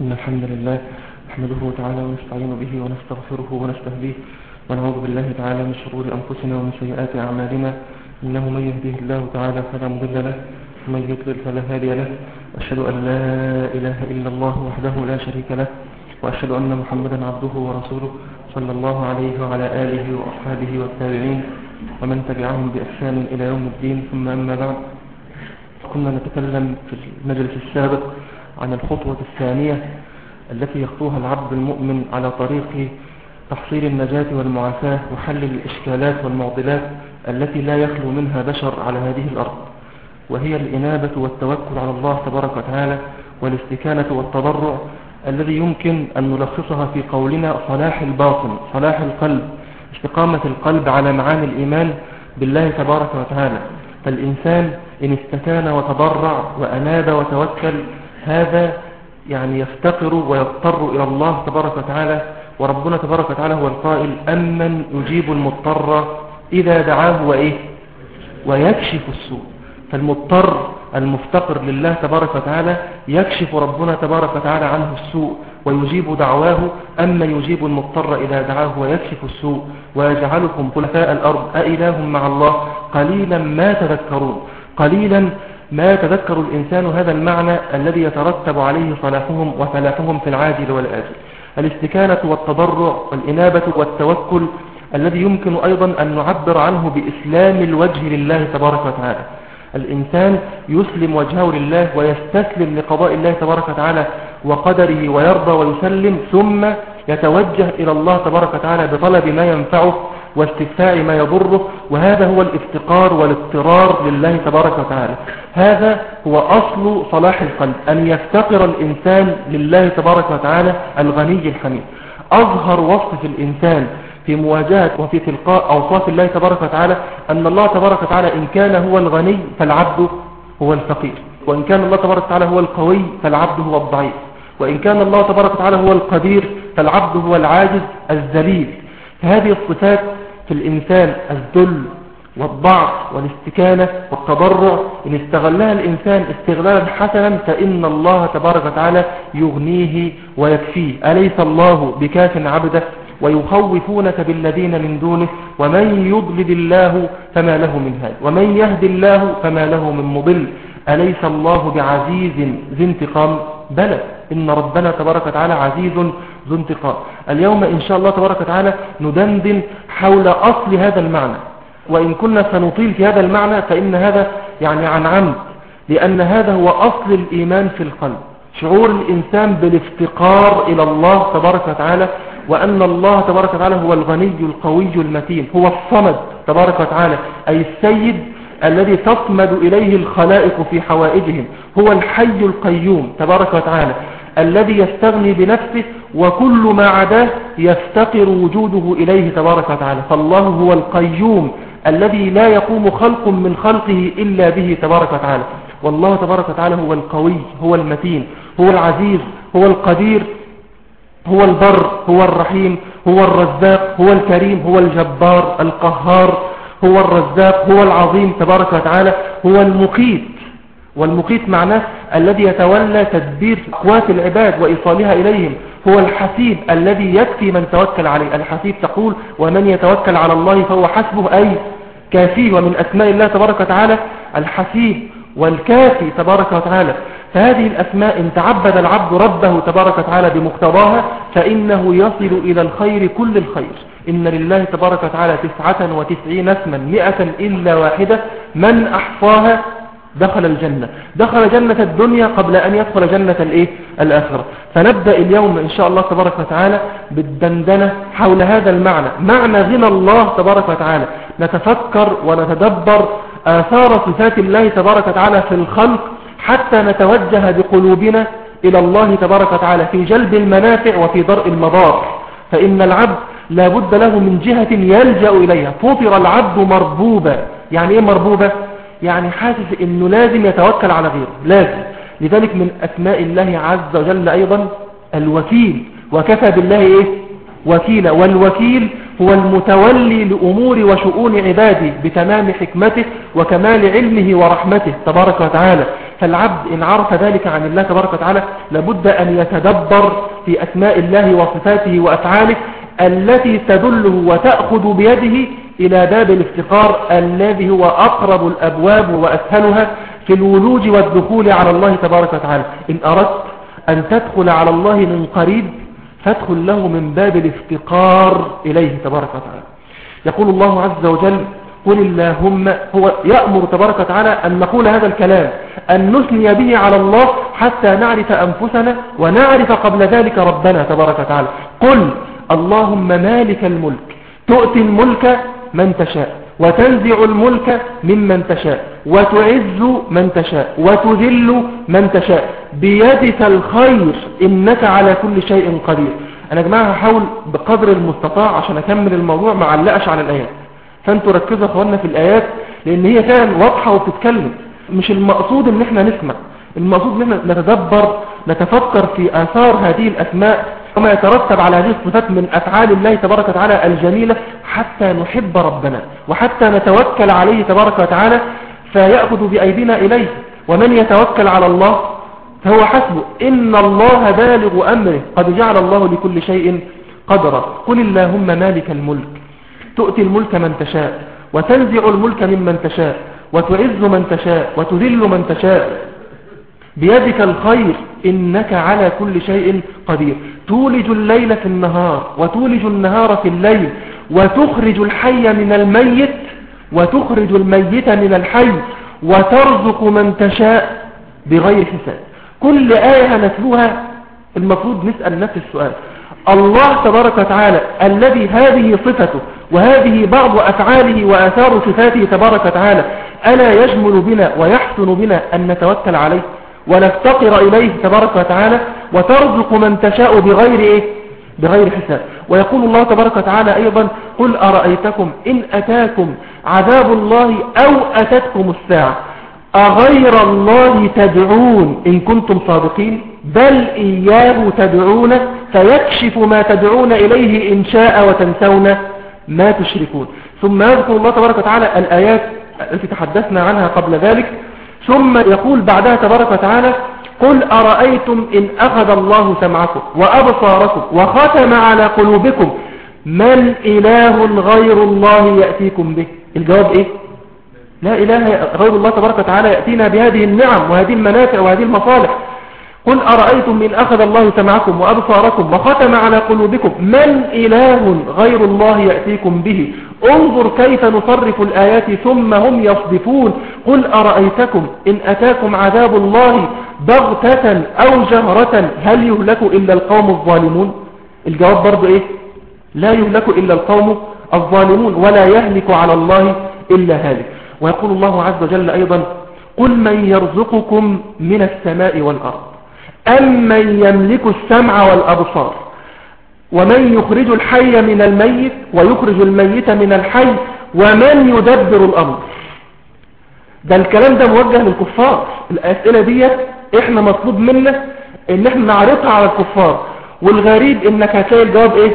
إن الحمد لله نحمده تعالى ونستعين به ونستغفره ونستهديه ونعوذ بالله تعالى من شرور أنفسنا ومن سيئات أعمالنا. إنه من يهديه الله تعالى فلا مضل له ومن يضلل فلا هادي له. أشهد أن لا إله إلا الله وحده لا شريك له، وأشهد أن محمدا عبده ورسوله صلى الله عليه وعلى آله وأصحابه والتابعين ومن تبعهم بإحسان إلى يوم الدين. ثم أما بعد، كنا نتكلم في المجلس السابق عن الخطوة الثانية التي يخطوها العبد المؤمن على طريق تحصيل النجاة والمعافاة وحل الإشكالات والمعضلات التي لا يخلو منها بشر على هذه الأرض، وهي الإنابة والتوكل على الله تبارك وتعالى والاستكانة والتضرع، الذي يمكن أن نلخصها في قولنا صلاح الباطن، صلاح القلب، استقامة القلب على معاني الإيمان بالله تبارك وتعالى. فالإنسان إن استكان وتضرع وأناب وتوكل، هذا يعني يفتقر ويضطر إلى الله تبارك وتعالى. وربنا تبارك وتعالى هو القائل: أمن يجيب المضطر إذا دعاه ويكشف السوء. فالمضطر المفتقر لله تبارك وتعالى يكشف ربنا تبارك وتعالى عنه السوء ويجيب دعواه. أما يجيب المضطر إذا دعاه ويكشف السوء ويجعلكم خلفاء الأرض أإله مع الله قليلا ما تذكرون. قليلا ما يتذكر الإنسان هذا المعنى الذي يترتب عليه صلاحهم وفلاحهم في العاجل والآجل. الاستكانة والتضرع والإنابة والتوكل الذي يمكن أيضا أن نعبر عنه بإسلام الوجه لله تبارك وتعالى. الإنسان يسلم وجهه لله ويستسلم لقضاء الله تبارك وتعالى وقدره ويرضى ويسلم، ثم يتوجه إلى الله تبارك وتعالى بطلب ما ينفعه واستدفاع ما يضره. وهذا هو الافتقار والاضطرار لله تبارك وتعالى. هذا هو أصل صلاح القلب، أن يفتقر الإنسان لله تبارك وتعالى الغني الحميد. أظهر وصف في الإنسان في مواجهة وفي تلقاء أوصاف الله تبارك وتعالى أن الله تبارك وتعالى إن كان هو الغني فالعبد هو الفقير، وإن كان الله تبارك وتعالى هو القوي فالعبد هو الضعيف، وإن كان الله تبارك وتعالى هو القدير فالعبد هو العاجز الذليل. هذه الصفات في الإنسان، الذل والضعف والاستكانة والتضرع، إن استغلها الإنسان استغلالا حسنا فإن الله تبارك وتعالى يغنيه ويكفيه. أليس الله بكاف عبده ويخوفونك بالذين من دونه ومن يضلل الله فما له من هاد ومن يهدي الله فما له من مضل. أليس الله بعزيز ذي انتقام؟ بلى، إن ربنا تبارك وتعالى عزيز ذو انتقام. اليوم إن شاء الله تبارك وتعالى ندندن حول أصل هذا المعنى، وإن كنا سنطيل في هذا المعنى فإن هذا يعني عن عمد، لأن هذا هو أصل الإيمان في القلب، شعور الإنسان بالافتقار إلى الله تبارك وتعالى، وأن الله تبارك وتعالى هو الغني القوي المتين، هو الصمد تبارك وتعالى، أي السيد الذي تصمد إليه الخلائق في حوائجهم، هو الحي القيوم تبارك وتعالى الذي يستغني بنفسه وكل ما عداه يفتقر وجوده إليه تبارك وتعالى. فالله هو القيوم الذي لا يقوم خلق من خلقه إلا به تبارك وتعالى. والله تبارك وتعالى هو القوي، هو المتين، هو العزيز، هو القدير، هو البر، هو الرحيم، هو الرزاق، هو الكريم، هو الجبار القهار، هو الرزاق، هو العظيم تبارك وتعالى، هو المقيت. والمقيت معناه الذي يتولى تدبير أقوات العباد وإيصالها إليهم. هو الحسيب الذي يكفي من توكل عليه. الحسيب تقول: ومن يتوكل على الله فهو حسبه، أي كافيه. ومن أسماء الله تبارك وتعالى الحسيب والكافي تبارك وتعالى. فهذه الأسماء إن تعبد العبد ربه تبارك وتعالى بمقتضاها فإنه يصل إلى الخير كل الخير. إن لله تبارك وتعالى 99 اسما 100 إلا واحدة، من أحصاها دخل الجنة، دخل جنة الدنيا قبل أن يدخل جنة الآخرة. فنبدأ اليوم إن شاء الله تبارك وتعالى بالدندنة حول هذا المعنى، معنى غنى الله تبارك وتعالى. نتفكر ونتدبر آثار صفات الله تبارك وتعالى في الخلق حتى نتوجه بقلوبنا إلى الله تبارك وتعالى في جلب المنافع وفي درء المضار. فإن العبد لا بد له من جهة يلجأ إليها. فطر العبد مربوبا. يعني إيه مربوبا؟ يعني حاسس إنه لازم يتوكل على غيره، لازم. لذلك من أسماء الله عز وجل أيضا الوكيل، وكفى بالله وكيلا. والوكيل هو المتولي لأمور وشؤون عباده بتمام حكمته وكمال علمه ورحمته تبارك وتعالى. فالعبد إن عرف ذلك عن الله تبارك وتعالى لابد أن يتدبر في أسماء الله وصفاته وأفعاله التي تدله وتأخذ بيده إلى باب الافتقار الذي هو أقرب الأبواب وأسهلها في الولوج والدخول على الله تبارك وتعالى. إن أردت أن تدخل على الله من قريب فادخل له من باب الافتقار إليه تبارك وتعالى. يقول الله عز وجل قل اللهم، هو يأمر تبارك وتعالى أن نقول هذا الكلام، أن نثني به على الله حتى نعرف أنفسنا ونعرف قبل ذلك ربنا تبارك وتعالى. قل اللهم مالك الملك تؤتي الملك من تشاء وتنزع الملك ممن تشاء وتعز من تشاء وتذل من تشاء بيدك الخير إنك على كل شيء قدير. أنا يا جماعة هحاول بقدر المستطاع عشان أكمل الموضوع ما علقش على الآيات، فأنتوا ركزوا أخواننا في الآيات لأن هي فعلا واضحة وبتتكلم. مش المقصود إن احنا نسمع، المقصود إن احنا نتدبر نتفكر في آثار هذه الأسماء وما يترتب على هذه الصفات من أفعال الله تبارك وتعالى الجميلة حتى نحب ربنا وحتى نتوكل عليه تبارك وتعالى فيأخذ بأيدينا إليه. ومن يتوكل على الله فهو حسبه إن الله بالغ أمره قد جعل الله لكل شيء قدرا. قل اللهم مالك الملك تؤتي الملك من تشاء وتنزع الملك ممن تشاء وتعز من تشاء وتذل من تشاء بيدك الخير إنك على كل شيء قدير. تولج الليل في النهار وتولج النهار في الليل وتخرج الحي من الميت وتخرج الميت من الحي وترزق من تشاء بغير حساب. كل آية نتلوها المفروض نسأل نفس السؤال، الله تبارك وتعالى الذي هذه صفته وهذه بعض أفعاله وآثار صفاته تبارك وتعالى ألا يجمل بنا ويحسن بنا أن نتوكل عليه ونفتقر إليه تبارك وتعالى وترزق من تشاء بغير إيه؟ بغير حساب. ويقول الله تبارك وتعالى أيضا قل أرأيتكم إن أتاكم عذاب الله أو أتتكم الساعة أغير الله تدعون إن كنتم صادقين بل إياه تدعون فيكشف ما تدعون إليه إن شاء وتنسون ما تشركون. ثم يذكر الله تبارك وتعالى الآيات التي تحدثنا عنها قبل ذلك ثم يقول بعدها تبارك وتعالى قل أرأيتم إن أخذ الله سمعكم وأبصاركم وختم على قلوبكم من إله غير الله يأتيكم به. الجواب إيه؟ لا إله غير الله تبارك وتعالى يأتينا بهذه النعم وهذه المنافع وهذه المصالح. قل أرأيتم إن أخذ الله سمعكم وأبصاركم وختم على قلوبكم من إله غير الله يأتيكم به انظر كيف نصرف الآيات ثم هم يصدفون. قل أرأيتكم إن أتاكم عذاب الله بغتة أو جهرة هل يهلك إلا القوم الظالمون؟ الجواب برضو إيه؟ لا يهلك إلا القوم الظالمون ولا يهلك على الله إلا هالك. ويقول الله عز وجل أيضا قل من يرزقكم من السماء والأرض أم من يملك السمع والأبصار ومن يخرج الحي من الميت ويخرج الميت من الحي ومن يدبر الأمر. ده الكلام ده موجه للكفار. الأسئلة دي احنا مطلوب منا ان احنا نعرضها على الكفار والغريب انك هتلاقي الجواب ايه؟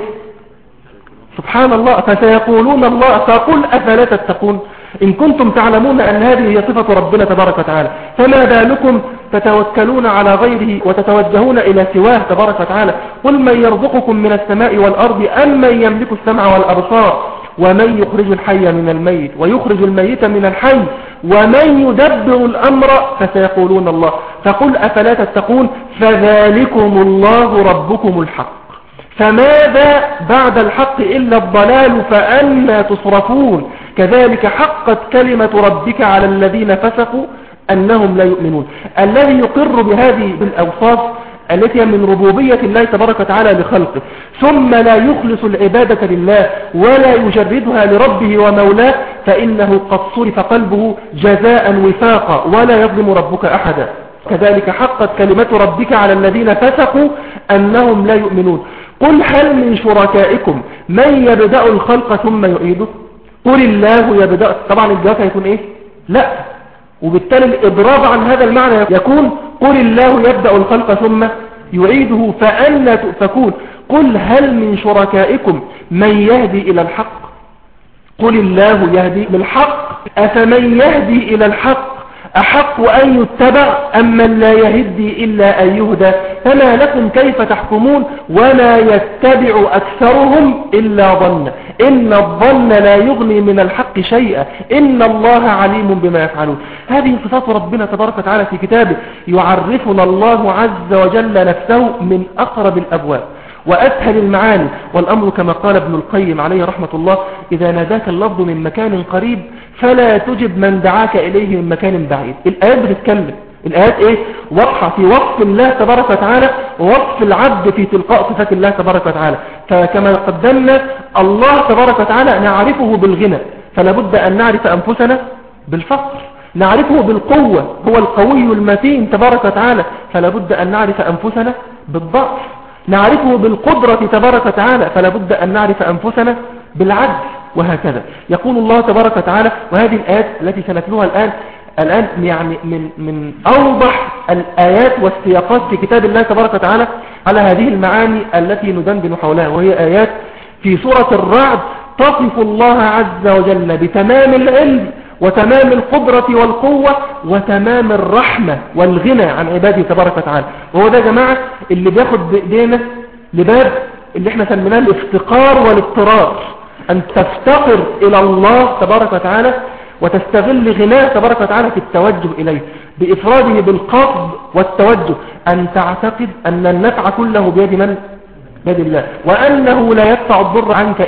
سبحان الله فسيقولون الله فقل أفلا تتقون إن كنتم تعلمون أن هذه هي صفة ربنا تبارك وتعالى فما بالكم تتوكلون على غيره وتتوجهون إلى سواه تبارك وتعالى. قل من يرزقكم من السماء والأرض أم من يملك السمع والأبصار ومن يخرج الحي من الميت ويخرج الميت من الحي ومن يدبر الأمر فسيقولون الله فقل أفلا تتقون فذلكم الله ربكم الحق فماذا بعد الحق إلا الضلال فأنا تصرفون. كذلك حقت كلمة ربك على الذين فسقوا أنهم لا يؤمنون. الذي يقر بهذه الأوصاف التي من ربوبية الله تبارك وتعالى لخلقه ثم لا يخلص العبادة لله ولا يجردها لربه ومولاه فإنه قد صرف قلبه جزاء وفاقا ولا يظلم ربك أحدا. كذلك حقت كلمة ربك على الذين فسقوا أنهم لا يؤمنون. قل هل من شركائكم من يبدأ الخلق ثم يعيده قل الله يبدأ. طبعا الجواب هيكون ايه؟ لا. وبالتالي الإضراب عن هذا المعنى يكون قل الله يبدأ الخلق ثم يعيده فأنا تؤفكون. قل هل من شركائكم من يهدي إلى الحق قل الله يهدي للحق أفمن يهدي إلى الحق أحق أن يتبع أم من لا يهدي إلا أن يهدى؟ فما لكم كيف تحكمون وما يتبع أكثرهم إلا ظن إن الظن لا يغني من الحق شيئا إن الله عليم بما يفعلون. هذه صفات ربنا تبارك وتعالى في كتابه، يعرفنا الله عز وجل نفسه من أقرب الأبواب وأسهل المعاني. والأمر كما قال ابن القيم عليه رحمة الله: إذا ناداك اللفظ من مكان قريب فلا تجب من دعاك إليه من مكان بعيد. الآيات بتتكلم، الآيات إيه؟ واضحة في وصف الله تبارك وتعالى ووصف العبد في تلقاء صفات الله تبارك وتعالى. فكما قدمنا الله تبارك وتعالى نعرفه بالغنى، فلا بد أن نعرف أنفسنا بالفقر. نعرفه بالقوة، هو القوي المتين تبارك وتعالى، فلا بد أن نعرف أنفسنا بالضعف. نعرفه بالقدرة تبارك وتعالى، فلا بد أن نعرف أنفسنا بالعجز، وهكذا. يقول الله تبارك وتعالى، وهذه الآيات التي سنتلوها الآن يعني من أوضح الآيات والسياقات في كتاب الله تبارك وتعالى على هذه المعاني التي ندندن حولها، وهي آيات في سورة الرعد تصف الله عز وجل بتمام العلم وتمام القدرة والقوة وتمام الرحمة والغنى عن عباده تبارك وتعالى. وهو ده يا جماعة اللي بياخد بإيدينا لباب اللي احنا سميناه الافتقار والاضطرار، أن تفتقر إلى الله تبارك وتعالى وتستغل غناه تبارك وتعالى في التوجه إليه بإفراده بالقصد والتوجه، أن تعتقد أن النفع كله بيد من؟ بيد الله، وأنه لا يدفع الضر عنك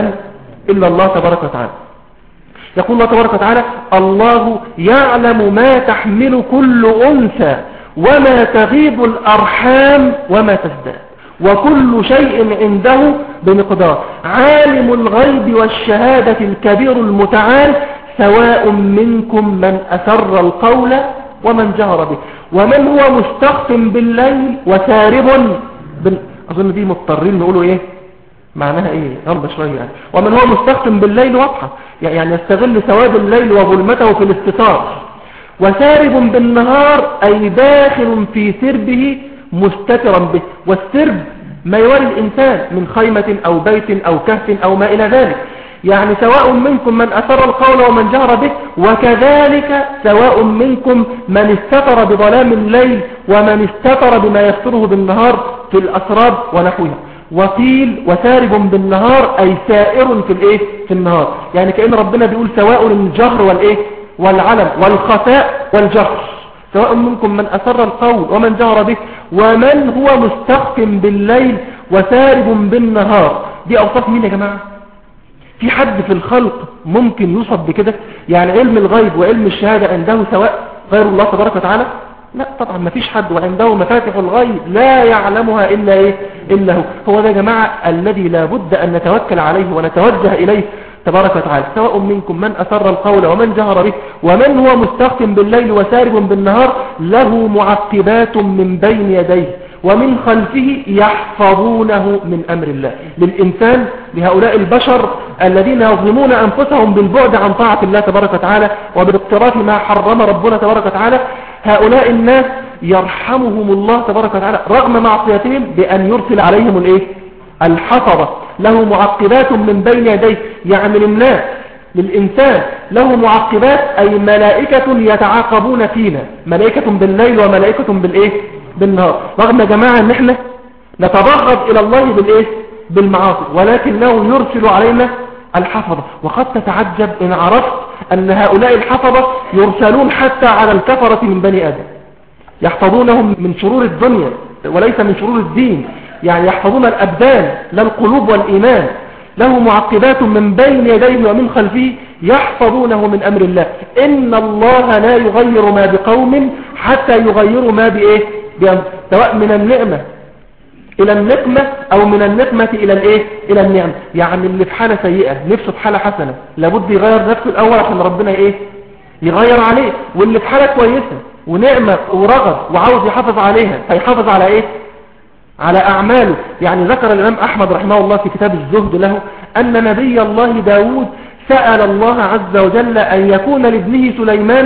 إلا الله تبارك وتعالى. يقول الله تبارك وتعالى: الله يعلم ما تحمل كل أنثى وما تغيب الأرحام وما تزداد وكل شيء عنده بمقدار عالم الغيب والشهادة الكبير المتعال سواء منكم من أسر القول ومن جهر به ومن هو مستخف بالليل وسارب أظن دي مضطرين نقولوا إيه معناها إيه غلبة شوية يعني. ومن هو مستخف بالليل واضحة، يعني يستغل سواد الليل وظلمته في الاستتار. وسارب بالنهار أي داخل في سربه مستترا به، والسرب ما يواري الإنسان من خيمة أو بيت أو كهف أو ما إلى ذلك. يعني سواء منكم من أسر القول ومن جهر به، وكذلك سواء منكم من استتر بظلام الليل ومن استتر بما يستره بالنهار في الأسراب ونحوها. وقيل وسارب بالنهار أي سائر في النهار، يعني كأن ربنا بيقول سواء الجهر والعلم والخفاء والجهر، سواء منكم من أسر القول ومن جهر به ومن هو مستخف بالليل وسارب بالنهار. دي أوصاف مين يا جماعة؟ في حد في الخلق ممكن يوصف بكده؟ يعني علم الغيب وعلم الشهادة عنده سواء غير الله تبارك وتعالى؟ لا طبعا ما فيش حد، وعنده مفاتح الغيب لا يعلمها إلا هو. هو ده يا جماعة الذي لا بد أن نتوكل عليه ونتوجه إليه تبارك وتعالى. سواء منكم من أسر القول ومن جهر به ومن هو مستخف بالليل وسارب بالنهار له معقبات من بين يديه ومن خلفه يحفظونه من أمر الله. للإنسان، لهؤلاء البشر الذين يظلمون أنفسهم بالبعد عن طاعة الله تبارك وتعالى وبالاقتراف ما حرم ربنا تبارك وتعالى، هؤلاء الناس يرحمهم الله تبارك وتعالى رغم معصيتهم بأن يرسل عليهم الحفظة له معقبات من بين يديه. يعني للإنسان له معقبات أي ملائكة يتعاقبون فينا، ملائكة بالليل وملائكة بالنهار. رغم يا جماعة ان احنا نتبغض الى الله بالمعاصي، ولكنه يرسل علينا الحفظة. وقد تتعجب ان عرفت ان هؤلاء الحفظة يرسلون حتى على الكفرة من بني آدم، يحفظونهم من شرور الدنيا وليس من شرور الدين، يعني يحفظون الأبدان لا القلوب والإيمان. له معقبات من بين يديه ومن خلفه يحفظونه من أمر الله. إن الله لا يغير ما بقوم حتى يغيروا ما سواء من النعمة إلى النقمة أو من النقمة إلى النعمة. يعني اللي في حالة سيئة نفسه في حالة حسنة لابد يغير نفسه الأول عشان ربنا يغير عليه، واللي في حالة كويسة ونعمة ورغب وعاوز يحافظ عليها فيحافظ على على أعماله. يعني ذكر الإمام أحمد رحمه الله في كتاب الزهد له أن نبي الله داود سأل الله عز وجل أن يكون لابنه سليمان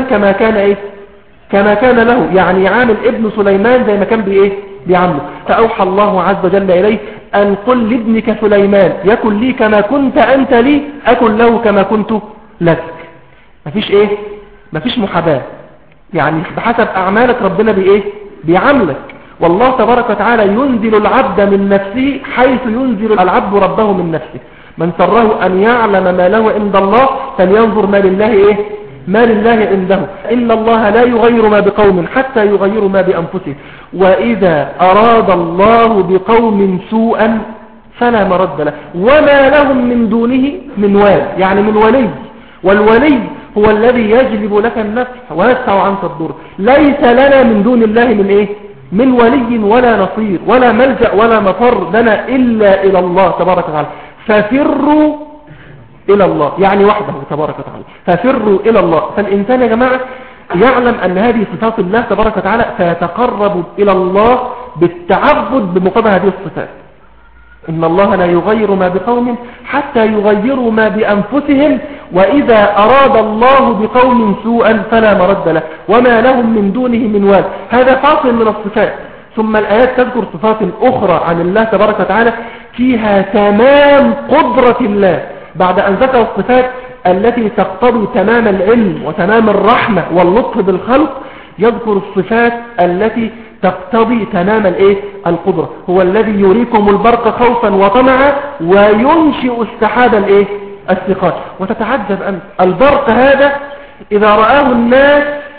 كما كان له، يعني يعامل ابن سليمان زي ما كان بيعامله. فأوحى الله عز وجل إليه أن قل لابنك سليمان يكن لي كما كنت أنت لي أكن له كما كنت لك. مفيش محاباة، يعني بحسب أعمالك ربنا بإيه بيعاملك. والله تبارك وتعالى ينزل العبد من نفسه حيث ينزل العبد ربه من نفسه. من سره أن يعلم ما له عند الله فلينظر ما لله إيه ما لله عنده. إن الله لا يغير ما بقوم حتى يغيروا ما بأنفسهم، وإذا أراد الله بقوم سوءا فلا مرد له وما لهم من دونه من وال، يعني من ولي. والولي هو الذي يجلب لك النفع ويدفع عنك الضر. ليس لنا من دون الله من إيه من ولي ولا نصير ولا ملجأ ولا مفر لنا إلا إلى الله تبارك وتعالى. ففروا إلى الله يعني وحده تبارك وتعالى، ففروا إلى الله. فالإنسان يا جماعة يعلم أن هذه صفات الله تبارك وتعالى، فيتقرب إلى الله بالتعبد بمقابل هذه الصفات. إن الله لا يغير ما بقوم حتى يغيروا ما بأنفسهم، وإذا أراد الله بقوم سوءا فلا مرد له وما لهم من دونه من وال. هذا فاصل من الصفات. ثم الآيات تذكر صفات أخرى عن الله تبارك وتعالى فيها تمام قدرة الله، بعد أن ذكر الصفات التي تقتضي تمام العلم وتمام الرحمة واللطف بالخلق، يذكر الصفات التي تقتضي تمام القدرة. هو الذي يريكم البرق خوفا وطمعا وينشئ السحاب الثقال. وتتعجب أن البرق هذا إذا رآه الناس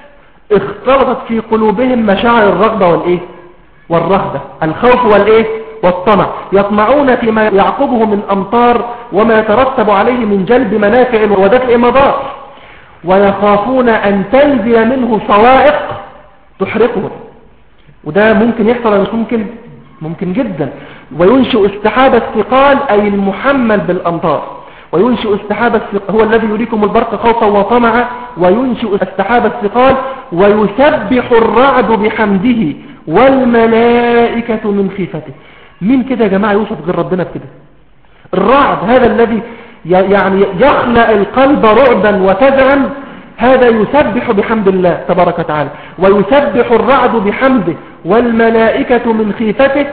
اختلطت في قلوبهم مشاعر الرغبة والرهبة، الخوف والطمع، يطمعون فيما يعقبه من أمطار وما يترتب عليه من جلب منافع ودفع مضار، ويخافون أن تنزل منه صواعق تحرقهم. وده ممكن يحصل ولا مش ممكن جدا. وينشئ السحاب الثقال أي المحمل بالأمطار، وينشئ السحاب الثقال هو الذي يريكم البرق خوفا وطمعا وينشئ السحاب الثقال ويسبح الرعد بحمده والملائكة من خيفته. مين كده يا جماعة يوصف غير ربنا بكده؟ الرعد هذا الذي يعني يخلق القلب رعدا وفزعا، هذا يسبح بحمد الله تبارك وتعالى. ويسبح الرعد بحمده والملائكة من خيفته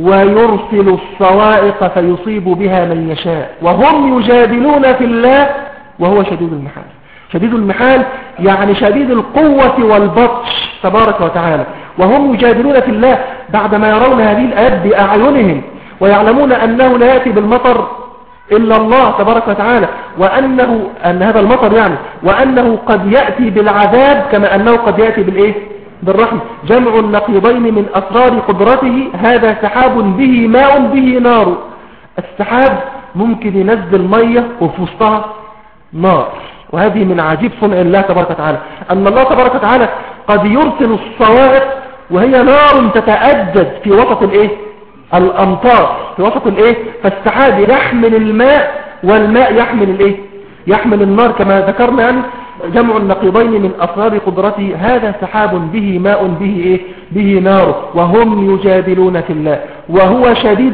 ويرسل الصواعق فيصيب بها من يشاء وهم يجادلون في الله وهو شديد المحال. شديد المحال يعني شديد القوة والبطش تبارك وتعالى. وهم يجادلون في الله بعدما يرون هذه الآيات بأعينهم ويعلمون أنه لا يأتي بالمطر إلا الله تبارك وتعالى، أن هذا المطر وأنه قد يأتي بالعذاب كما أنه قد يأتي بالرحمة. جمع النقيضين من أسرار قدرته. هذا سحاب به ماء به نار. السحاب ممكن ينزل مية وفي وسطها نار، وهذه من عجيب صنع الله تبارك وتعالى، أن الله تبارك وتعالى قد يرسل الصواعق وهي نار تتأجج في وسط الأمطار، في وسط فالسحاب يحمل الماء والماء يحمل النار كما ذكرنا. جمع النقيضين من أسرار قدرته. هذا سحاب به ماء به نار وهم يجادلون في الله وهو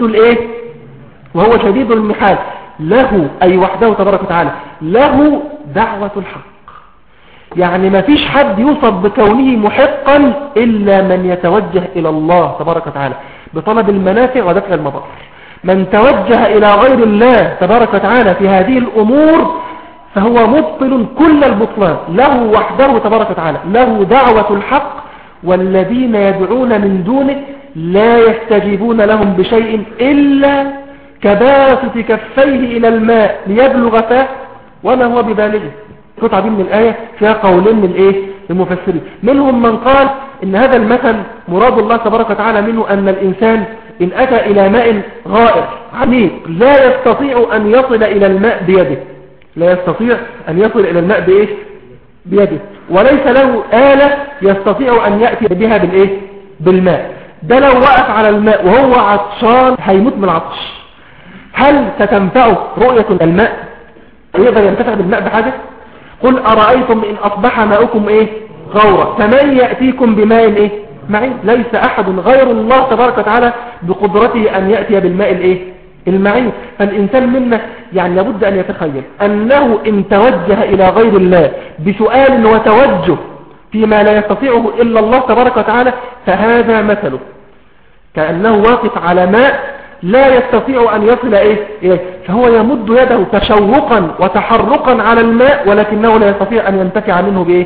شديد المحال. له أي وحده تبارك وتعالى له دعوة الحق، يعني ما فيش حد يوصف بكونه محقا إلا من يتوجه إلى الله تبارك وتعالى بطلب المنافع ودفع المضار. من توجه إلى غير الله تبارك وتعالى في هذه الأمور فهو مبطل كل البطلان. له وحده تبارك وتعالى له دعوة الحق، والذين يدعون من دونه لا يستجيبون لهم بشيء إلا كباسط كفيه إلى الماء ليبلغ فاه وما هو ببالغه. قطعة دي من الآية فيها قولين من المفسرين. منهم من قال إن هذا المثل مراد الله تبارك وتعالى منه أن الإنسان إن أتى إلى ماء غائر عميق لا يستطيع أن يصل إلى الماء بيده، لا يستطيع أن يصل إلى الماء بيده، وليس له آلة يستطيع أن يأتي بها بالماء. ده لو وقف على الماء وهو عطشان هيموت من العطش. هل ستنفعه رؤية الماء؟ يقدر ينتفع بالماء بحاجة؟ قل أرأيتم إن أصبح ماؤكم غورا فمن يأتيكم بماء معين. ليس أحد غير الله تبارك وتعالى بقدرته أن يأتي بالماء المعين. فالإنسان منا يعني لابد أن يتخيل أنه إن توجه إلى غير الله بسؤال وتوجه فيما لا يستطيعه إلا الله تبارك وتعالى فهذا مثله كأنه واقف على ماء لا يستطيع أن يصل إليه، فهو يمد يده تشوقا وتحرقا على الماء ولكنه لا يستطيع أن ينتفع منه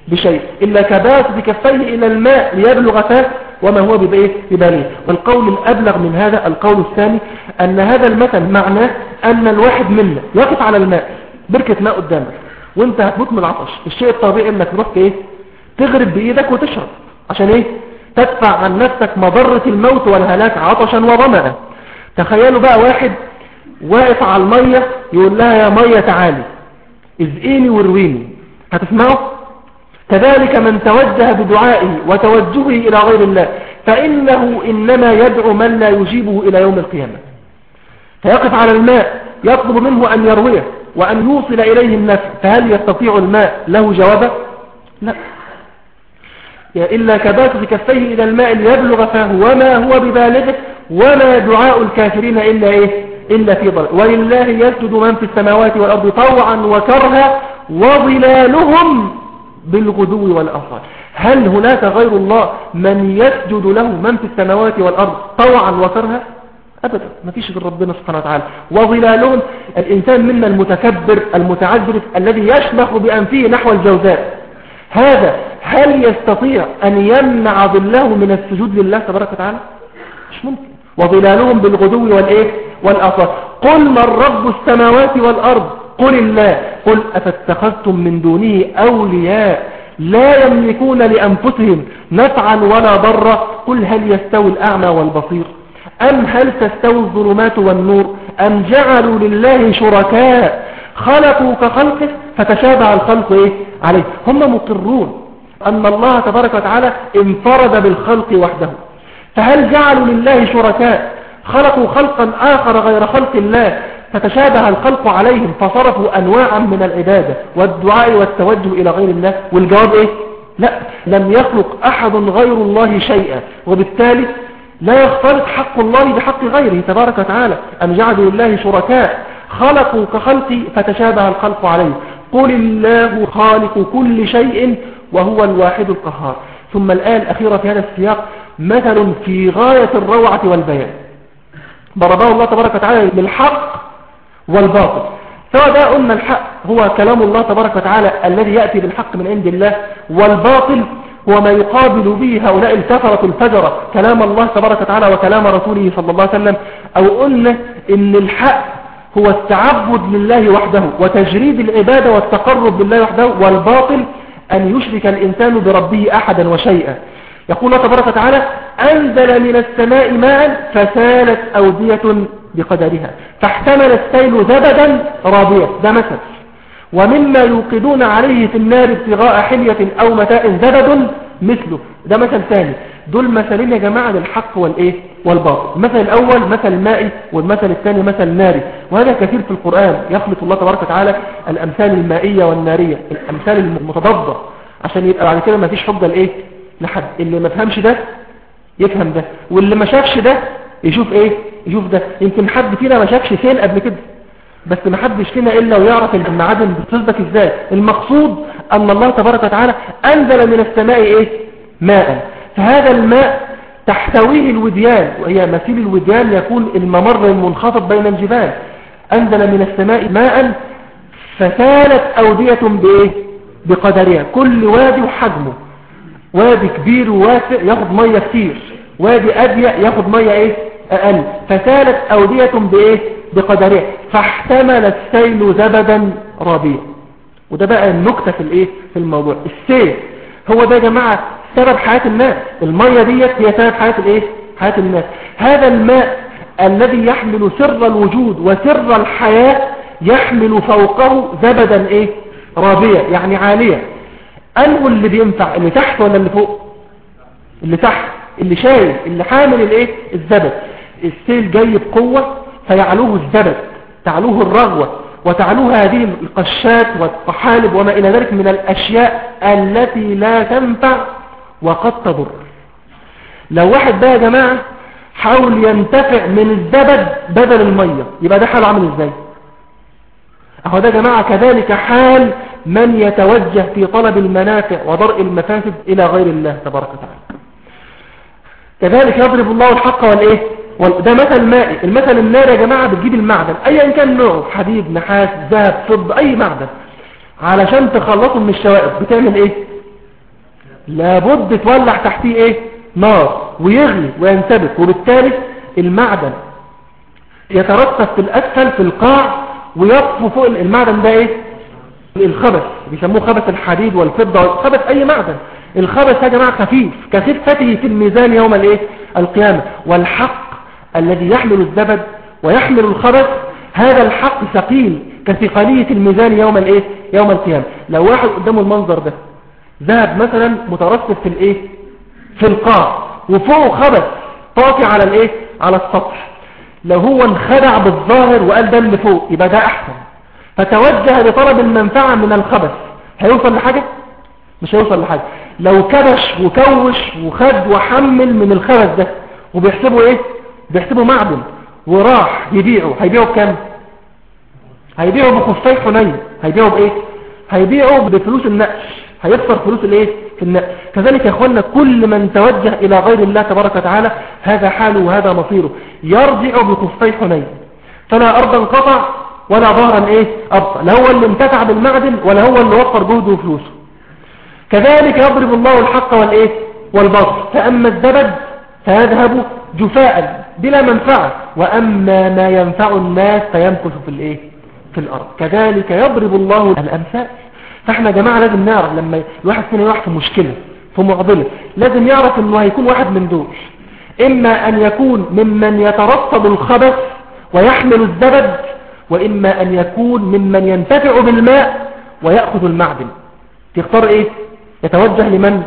بشيء إلا كباسط كفيه إلى الماء ليبلغ فاه وما هو ببالغ. والقول الأبلغ من هذا القول الثاني أن هذا المثل معناه أن الواحد منا يقف على الماء، بركة ماء قدامك وانت هتموت من العطش، الشيء الطبيعي انك تروح تغرب بإيدك وتشرب عشان تدفع عن نفسك مضرة الموت والهلاك عطشا وظمأ. تخيلوا بقى واحد واقف على المية يقول لها يا مية تعالي ازقيني ورويني، هتسمعه؟ كذلك من توجه بدعائه وتوجهه إلى غير الله فإنه إنما يدعو من لا يجيبه إلى يوم القيامة. فيقف على الماء يطلب منه أن يرويه وأن يوصل إليه النفع، فهل يستطيع الماء له جوابه؟ لا. إلا كباسط كفيه إلى الماء ليبلغ فاه وما هو ببالغه وما دعاء الكافرين إلا في ضلال. ولله يسجد من في السماوات والأرض طوعا وكرها وظلالهم بالغدو والآصال. هل هناك غير الله من يسجد له من في السماوات والأرض طوعا وكرها؟ أبدا، ما فيش غير ربنا سبحانه وتعالى. وظلالهم الإنسان منا المتكبر المتعجرف الذي يشمخ بأنفه نحو الجوزاء، هذا هل يستطيع أن يمنع ظله من السجود لله تبارك وتعالى؟ مش ممكن. وظلالهم بالغدو والآصال. قل من رب السماوات والأرض قل الله قل أفاتخذتم من دونه أولياء لا يملكون لأنفسهم نفعا ولا ضرا قل هل يستوي الأعمى والبصير أم هل تستوي الظلمات والنور أم جعلوا لله شركاء خلقوا كخلقه فتشابه الخلق عليه. هم مقرون أن الله تبارك وتعالى انفرد بالخلق وحده، فهل جعلوا لله شركاء خلقوا خلقا آخر غير خلق الله فتشابه الخلق عليهم فصرفوا أنواعا من العبادة والدعاء والتوجه إلى غير الله؟ والجواب لا، لم يخلق أحد غير الله شيئا، وبالتالي لا يختلط حق الله بحق غيره تبارك وتعالى. أم جعلوا لله شركاء خلقوا كخلقي فتشابه الخلق عليه قل الله خالق كل شيء وهو الواحد القهار. ثم الآية الأخيرة في هذا السياق مثل في غاية الروعة والبيان ضربه الله تبارك وتعالى بالحق والباطل. سواء ده قلنا الحق هو كلام الله تبارك وتعالى الذي يأتي بالحق من عند الله، والباطل هو ما يقابل به هؤلاء الكفرة الفجرة كلام الله تبارك وتعالى وكلام رسوله صلى الله عليه وسلم. أو قلنا إن الحق هو التعبد لله وحده وتجريد العبادة والتقرب بالله وحده، والباطل أن يشرك الإنسان بربه أحدا وشيئا. يقول الله تبارك وتعالى أنزل من السماء ماء فسالت أودية بقدرها فاحتمل السيل زبدا رابيا، ده مثل. ومما يوقدون عليه في النار ابتغاء حلية أو متاع زبد مثله، ده مثل ثاني. دول مثلين يا جماعة للحق والباطل. المثل الأول مثل مائي والمثل الثاني مثل ناري، وهذا كثير في القرآن. يخلط الله تبارك وتعالى الأمثال المائية والنارية، الأمثال المتضادة، عشان يبقى بعد كده ما فيش حجة لحد. اللي ما فهمش ده يفهم ده، واللي ما شافش ده يشوف يشوف ده. يمكن حد فينا ما شافش فين قبل كده، بس ما حدش فينا إلا ويعرف المعادن بتصدق ازاي. المقصود أن الله تبارك وتعالى أنزل من السماء ماء، فهذا الماء تحتويه الوديان، وهي مثيل الوديان يكون الممر المنخفض بين الجبال. أنزل من السماء ماء فسالت أودية بقدرها، كل وادي وحجمه. وادي كبير وواسع ياخد مية كتير، وادي أضيق ياخد مية أقل. فسالت أودية بقدرها فاحتمل السيل زبدا رابيا. وده بقى النكتة في الموضوع. السيل هو ده يا جماعة سبب حياة الناس، المية ديت هي سبب حياة الناس. هذا الماء الذي يحمل سر الوجود وسر الحياة يحمل فوقه زبدا رابيا، يعني عالية. أنه اللي بينفع اللي تحت ولا اللي فوق؟ اللي تحت، اللي شايل، اللي حامل الزبد. السيل جاي بقوة فيعلوه الزبد، تعلوه الرغوة، وتعلوه هذه القشات والطحالب وما إلى ذلك من الأشياء التي لا تنفع وقد تضر. لو واحد بقى يا جماعة حاول ينتفع من الزبد بدل المية، يبقى ده حال عامل ازاي؟ اهو ده يا جماعة كذلك حال من يتوجه في طلب المنافع وضرء المفاسد إلى غير الله تبارك وتعالى. كذلك يضرب الله الحق ده مثل مائي. المثل النار يا جماعة بتجيب المعدن أيا كان نوعه، حديد، نحاس، ذهب، فضة، أي معدن، علشان تخلصه من الشوائب بتعمل لابد تولع تحتيه ايه؟ نار ويغلي وينسبك، وبالتالي المعدن يترسب في الأسفل في القاع ويطفو فوق المعدن ده ايه؟ الخبث، بيسموه خبث الحديد والفضة، خبث اي معدن. الخبث يا جماعة خفيف كخفته في الميزان يوم الايه؟ القيامة. والحق الذي يحمل الزبد ويحمل الخبث، هذا الحق ثقيل كثقلية الميزان يوم الايه؟ يوم القيامة. لو واحد قدامه المنظر ده ذهب مثلا مترسب في الايه؟ في القاع وفوق خبث طافي على الايه؟ على السطح، لو هو انخدع بالظاهر وقال ده اللي فوق يبقى ده احسن، فتوجه لطلب المنفعة من الخبث، هيوصل لحاجة؟ مش هيوصل لحاجة. لو كبش وكوش وخد وحمل من الخبث ده وبيحسبه ايه؟ بيحسبه معدن وراح يبيعه، هيبيعه بكام؟ هيبيعه بخفي حنين. هيبيعه بايه؟ هيبيعه بفلوس النقش، هيخسر فلوس الايه؟ في النقش. كذلك يا اخوانا كل من توجه الى غير الله تبارك وتعالى هذا حاله وهذا مصيره، يرجع بخفي حنين، فلا ارضا قطع ولا ظهرا ايه؟ ابطى، لا هو اللي انتفع بالمعدن ولا هو اللي وفر جهده وفلوسه. كذلك يضرب الله الحق والايه؟ والباطل، فاما الزبد فيذهب جفاء بلا منفعة، واما ما ينفع الناس فيمكث في الايه؟ في الارض. كذلك يضرب الله الامثال. فاحنا يا جماعة لازم نعرف لما الواحد فينا يروح في مشكلة في معضلة، لازم يعرف انه هيكون واحد من دول، اما ان يكون ممن يترصد الخبث ويحمل الزبد، واما ان يكون ممن ينتفع بالماء ويأخذ المعدن. تختار ايه؟ يتوجه لمن؟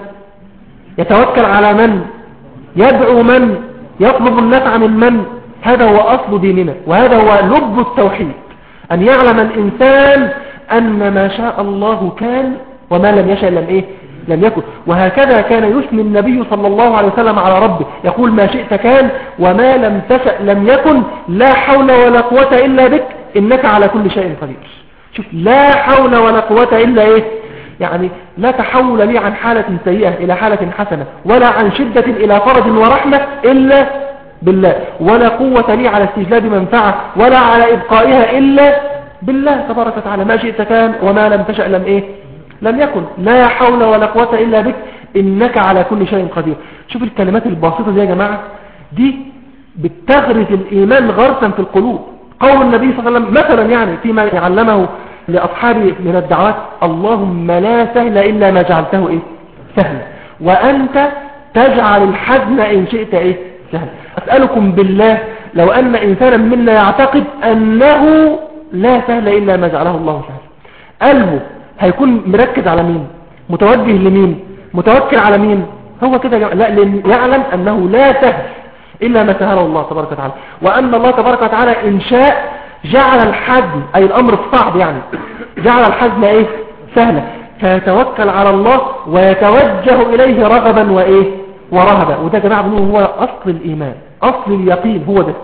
يتوكل على من؟ يدعو من؟ يطلب النفع من من؟ هذا هو اصل ديننا، وهذا هو لب التوحيد، ان يعلم الانسان أن ما شاء الله كان وما لم يشاء لم إيه؟ لم يكن. وهكذا كان يثني النبي صلى الله عليه وسلم على ربه، يقول ما شئت كان وما لم تشأ لم يكن، لا حول ولا قوة إلا بك إنك على كل شيء قدير. شوف، لا حول ولا قوة إلا إيه؟ يعني لا تحول لي عن حالة سيئة إلى حالة حسنة، ولا عن شدة إلى فرج ورحمة إلا بالله، ولا قوة لي على استجلاب منفعة ولا على إبقائها إلا بالله تبارك وتعالى. ما شئت كان وما لم تشأ لم إيه؟ لم يكن. لا حول ولا قوة إلا بك إنك على كل شيء قدير. شوف الكلمات البسيطة دي يا جماعة، دي بتغرس الإيمان غرسا في القلوب. قول النبي صلى الله عليه وسلم مثلا يعني فيما يعلمه لأصحابه من الدعوات: اللهم لا سهل إلا ما جعلته إيه؟ سهلا، وأنت تجعل الحزن إن شئت إيه؟ سهلا. أسألكم بالله لو أن إنسانا منا يعتقد أنه لا سهل إلا ما جعله الله سهل، قلبه هيكون مركز على مين؟ متوجه لمين؟ متوكل على مين؟ هو كده لا، لأن يعلم أنه لا سهل إلا ما سهله الله تبارك وتعالى، وأن الله تبارك وتعالى إن شاء جعل الحزن أي الأمر الصعب يعني جعل الحزن إيه؟ سهلا، فيتوكل على الله ويتوجه إليه رغبا وإيه؟ ورهبا. وده يا جماعة هو أصل الإيمان، أصل اليقين هو ده.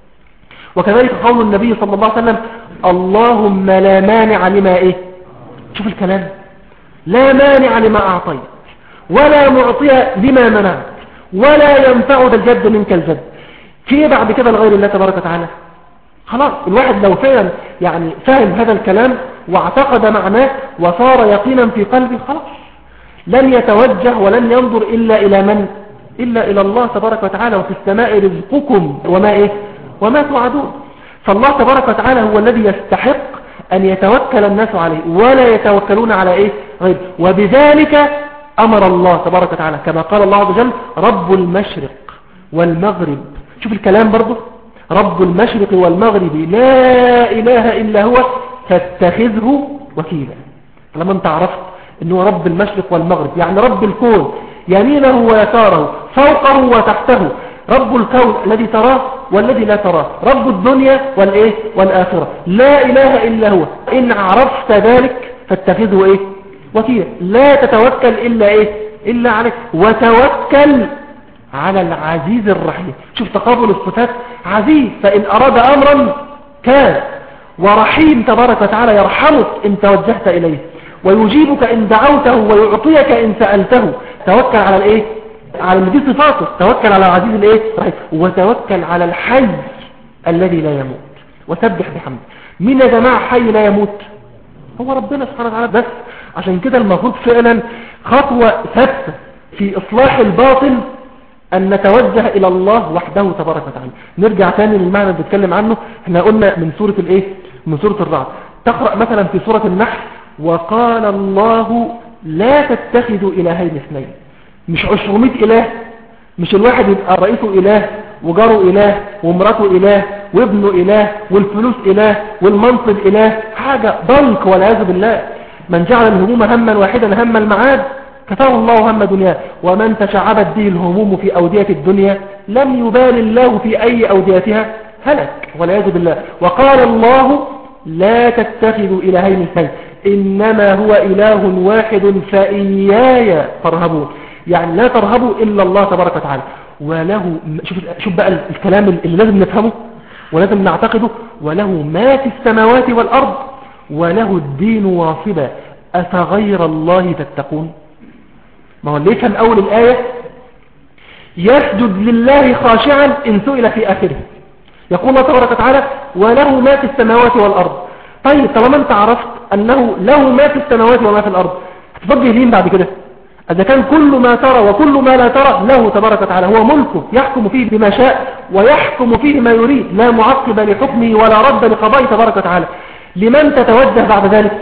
وكذلك قول النبي صلى الله عليه وسلم: اللهم لا مانع لما إيه؟ شوف الكلام، لا مانع لما أعطيت ولا معطي لما منعت ولا ينفع ذا الجد منك الجد. في بعد كده لغير الله تبارك وتعالى؟ خلاص، الواحد لو فعلا يعني فهم هذا الكلام واعتقد معناه وصار يقينا في قلبه، خلاص لن يتوجه ولن ينظر إلا إلى من؟ إلا إلى الله تبارك وتعالى. وفي السماء رزقكم وما إيه؟ وما توعدون. فالله تبارك وتعالى هو الذي يستحق أن يتوكل الناس عليه ولا يتوكلون على إيه؟ غير. وبذلك أمر الله تبارك وتعالى كما قال الله عز وجل: رب المشرق والمغرب. شوف الكلام برضه، رب المشرق والمغرب لا إله إلا هو فاتخذه وكيلا. لما انت عرفت أنه رب المشرق والمغرب يعني رب الكون يمينه ويساره فوقه وتحته، رب الكون الذي تراه والذي لا تراه، رب الدنيا والإيه؟ والآخرة، لا إله إلا هو. إن عرفت ذلك فاتخذه إيه؟ وكيلا. لا تتوكل إلا إيه؟ إلا عليك، وتوكل على العزيز الرحيم. شوف تقابل الصفات، عزيز فإن أراد أمرا كان، ورحيم تبارك وتعالى يرحمك إن توجهت إليه، ويجيبك إن دعوته، ويعطيك إن سألته. توكل على الإيه؟ على دي صفاته. توكل على العزيز الإيه؟ رحيم. وتوكل على الحي الذي لا يموت وسبح بحمده. مين يا جماعة حي لا يموت؟ هو ربنا سبحانه وتعالى. بس عشان كده المفروض فعلا خطوة ثابتة في إصلاح الباطل أن نتوجه إلى الله وحده تبارك وتعالى. نرجع تاني للمعنى اللي بنتكلم عنه. احنا قلنا من سورة الايه؟ من سورة الرعد. تقرأ مثلا في سورة النحل وقال الله لا تتخذوا إلهين اثنين. مش 200 إله، مش الواحد يبقى رئيسه إله وجاره إله ومراته إله وابنه إله والفلوس إله والمنصب إله، حاجة ضنك والعياذ بالله. من جعل الهموم هما واحدا هم المعاد كفاه الله هم دنياه، ومن تشعبت به الهموم في أودية الدنيا لم يبال الله في أي أوديتها هلك والعياذ بالله. وقال الله لا تتخذوا إلهين اثنين إنما هو إله واحد فإياي فارهبون. يعني لا ترهبوا إلا الله تبارك وتعالى. وله شوف بقى الكلام اللي لازم نفهمه ولازم نعتقده. وله ما في السماوات والأرض وله الدين واصبا أفغير الله تتقون. ما هو اللي يفهم أول الآية يسجد لله خاشعا إن سئل في آخره. يقول الله تبارك وتعالى وله ما في السماوات والأرض. طيب طالما انت عرفت أنه له ما في السماوات وما في الأرض، هتفجه لين بعد كده؟ إذا كان كل ما ترى وكل ما لا ترى له تبارك وتعالى، هو ملكه يحكم فيه بما شاء ويحكم فيه ما يريد، لا معقب لحكمه ولا رد لقضائه تبارك وتعالى. لمن تتوجه بعد ذلك؟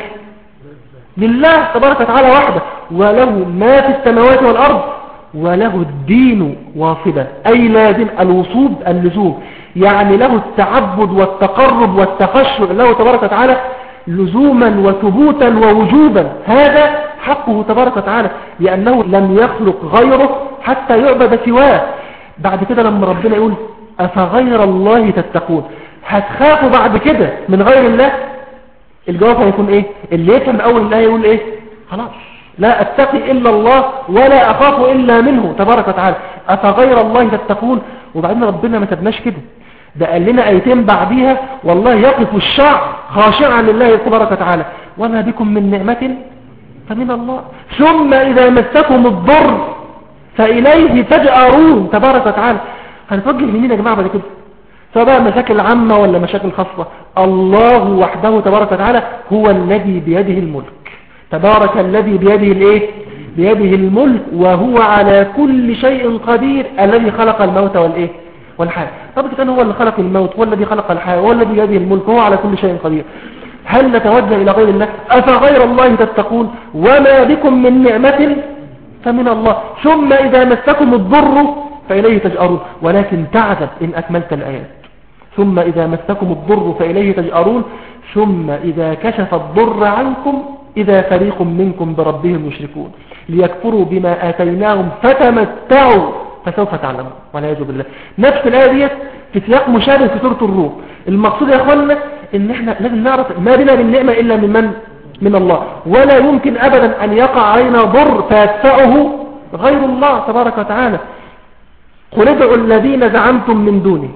لله تبارك وتعالى وحده. وله ما في السماوات والأرض وله الدين واصبا، أي لازم الوصوب اللزوم، يعني له التعبد والتقرب والتخشع له تبارك وتعالى لزوما وثبوتا ووجوبا. هذا حقه تبارك وتعالى لأنه لم يخلق غيره حتى يعبد سواه. بعد كده لما ربنا يقول أفغير الله تتقون، هتخافوا بعد كده من غير الله؟ الجواب هيكون ايه؟ اللي يفهم اول الله يقول ايه؟ خلاص لا اتقي الا الله ولا اخاف الا منه تبارك وتعالى. افغير الله تتقون. وبعدين ربنا ما سبناش كده، ده قال لنا ايتين بعديها والله يقف الشعب خاشعا لله تبارك وتعالى وما بكم من نعمة فمن الله ثم اذا مسكم الضر فاليه تجأرون تبارك وتعالى. هنتوجه لمين يا جماعه بعد كده؟ سواء مشاكل عامة ولا مشاكل خاصة، الله وحده تبارك وتعالى هو الذي بيده الملك. تبارك الذي بيده الايه؟ بيده الملك وهو على كل شيء قدير. الذي خلق الموت والايه؟ والحياة. طب كان هو اللي خلق الموت هو الذي خلق الحياة هو الذي بيده الملك هو على كل شيء قدير. هل نتوجه إلى غير الله؟ أفغير الله تتقون وما بكم من نعمة فمن الله ثم إذا مسكم الضر فإليه تجأرون. ولكن تعجب إن أكملت الآيات. ثم إذا مسكم الضر فإليه تجأرون ثم إذا كشف الضر عنكم إذا فريق منكم بربهم يشركون ليكفروا بما آتيناهم فتمتعوا فسوف تعلمون والعياذ بالله. نفس الآية ديت في سياق مشابه في سورة الروم. المقصود يا أخوانا إن إحنا لازم نعرف ما بنا من نعمة إلا من الله، ولا يمكن أبدا أن يقع علينا ضر فيدفعه غير الله تبارك وتعالى. قل ادعوا الذين زعمتم من دونه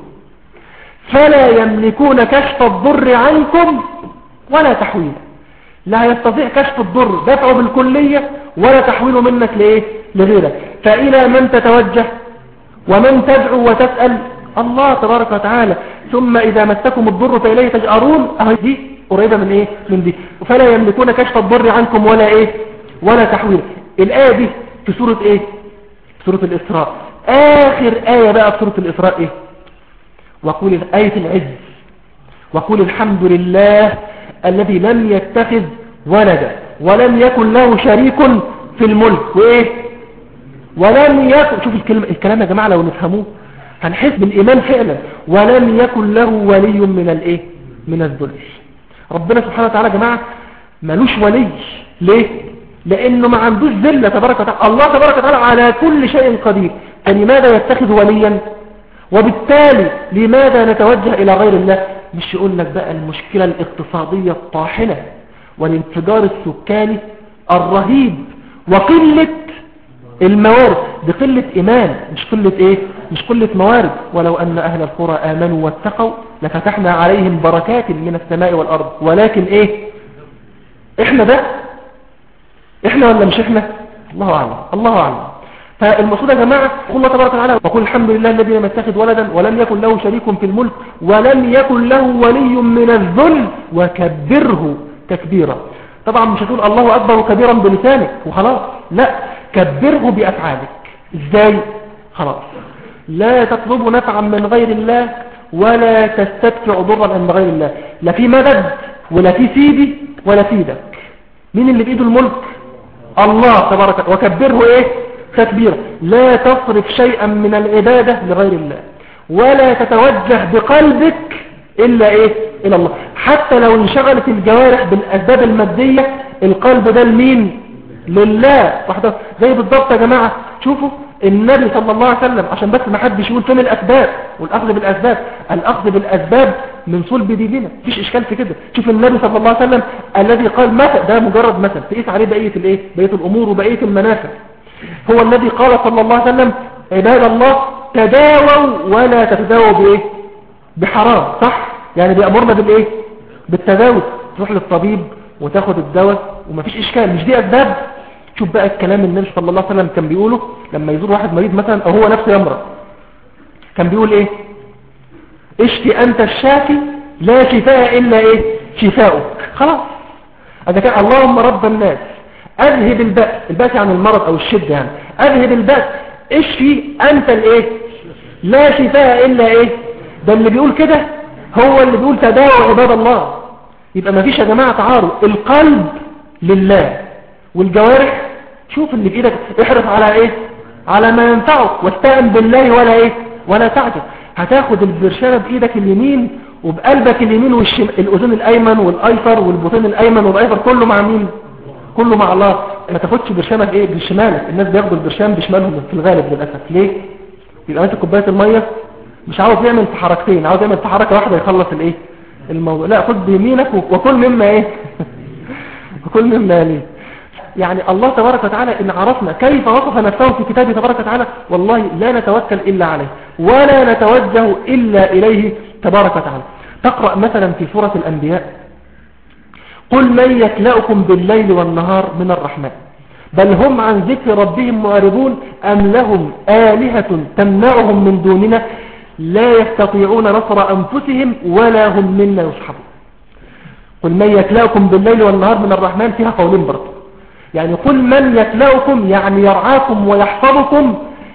فلا يملكون كشف الضر عنكم ولا تحويله. لا يستطيع كشف الضر دفعه بالكلية ولا تحويله منك لإيه؟ لغيرك. فإلى من تتوجه ومن تدعو وتسأل؟ الله تبارك وتعالى. ثم إذا مسكم الضر فإليه تجأرون، دي قريبة من إيه؟ من دي. فلا يملكون كشف الضر عنكم ولا إيه؟ ولا تحويله. الآية دي في سورة إيه؟ سورة الإسراء. آخر آية بقى في سورة الإسراء إيه؟ وقول آية العز وقول الحمد لله الذي لم يتخذ ولدا ولم يكن له شريك في الملك وإيه؟ ولم يكن، شوف الكلام يا جماعة لو نفهموه هنحس بالإيمان فعلا. ولم يكن له ولي من الإيه؟ من الذل. ربنا سبحانه وتعالى يا جماعة ملوش ولي. ليه؟ لأنه ما عندوش ذلة تبارك وتعالى. الله تبارك وتعالى على كل شيء قدير، فلماذا يتخذ وليا؟ وبالتالي لماذا نتوجه إلى غير الله؟ مش يقول لك بقى المشكلة الاقتصادية الطاحنة والانفجار السكاني الرهيب وقلة الموارد. دي قلة إيمان مش قلة إيه؟ مش قلة موارد. ولو أن أهل القرى آمنوا واتقوا لفتحنا عليهم بركات من السماء والأرض. ولكن إيه؟ إحنا ده؟ إحنا ولا مش إحنا؟ الله أعلم الله أعلم. فالمقصود يا جماعة قل الله تبارك وتعالى وقل الحمد لله الذي لم يتخذ ولدا ولم يكن له شريك في الملك ولم يكن له ولي من الذل وكبره تكبيرا. طبعا مش هتقول الله أكبر كبيرا بلسانك وخلاص، لا، كبره بأفعالك. ازاي؟ خلاص لا تطلبوا نفعا من غير الله ولا تستدفعوا ضرا من غير الله، لا في مدد ولا في سيدي ولا في ايدك. مين اللي بإيده الملك؟ الله تبارك. وكبره ايه؟ تكبيرا. لا تصرف شيئا من العبادة لغير الله ولا تتوجه بقلبك إلا إيه؟ إلى الله. حتى لو انشغلت الجوارح بالأسباب المادية القلب ده لمين؟ لله وحده. زي بالضبط يا جماعة، شوفوا النبي صلى الله عليه وسلم، عشان بس ما حدش يقول فين الأسباب والأخذ بالأسباب. الأخذ بالأسباب من صلب ديننا، مفيش إشكال في كده. شوف النبي صلى الله عليه وسلم الذي قال مثل، ده مجرد مثل تقيس عليه بقية الإيه؟ بقية الأمور وبقية المنافع. هو الذي قال صلى الله عليه وسلم عباد الله تداووا ولا تتداووا بإيه؟ بحرام. صح؟ يعني بيأمرنا بالإيه؟ بالتداوي. تروح للطبيب وتاخد الدواء ومفيش إشكال، مش دي أسباب؟ شوف بقى الكلام النبي صلى الله عليه وسلم كان بيقوله لما يزور واحد مريض مثلا أو هو نفسه يمرض. كان بيقول إيه؟ اشفي أنت الشافي لا شفاء إلا إيه؟ شفاؤك. خلاص. هذا كان اللهم رب الناس أذهب البأس، البأس يعني المرض أو الشدة، يعني أذهب البأس اشفي أنت الإيه؟ لا شفاء إلا إيه؟ ده اللي بيقول كده هو اللي بيقول تداووا عباد الله. يبقى ما فيش يا جماعة تعارض. القلب لله والجوارح شوف اللي في ايدك، احرص على ايه؟ على ما ينفعك واستعن بالله ولا ايه؟ ولا تعجب. هتاخد البرشامة بايدك اليمين وبقلبك اليمين الاذن الايمن والايسر والبطين الايمن والايسر كله مع مين؟ كله مع الله. ما تاخدش برشامة بايه؟ بالشمالك. الناس بياخدوا البرشام بشمالهم في الغالب للاسف. ليه؟ يبقى ماسك كوبايه الميه مش عاوز يعمل في حركتين، عاوز يعمل في حركه واحده يخلص الايه؟ الموضوع. لا، خد بيمينك وكل مما ايه؟ وكل مما ليه. يعني الله تبارك وتعالى إن عرفنا كيف وصف نفسه في كتابه تبارك وتعالى والله لا نتوكل إلا عليه ولا نتوجه إلا إليه تبارك وتعالى. تقرأ مثلا في سورة الأنبياء قل من يكلأكم بالليل والنهار من الرحمن بل هم عن ذكر ربهم معرضون أم لهم آلهة تمنعهم من دوننا لا يستطيعون نصر أنفسهم ولا هم منا يصحبون. قل من يكلأكم بالليل والنهار من الرحمن فيها قولين برضه. يعني قل من يكلأكم يعني يرعاكم ويحفظكم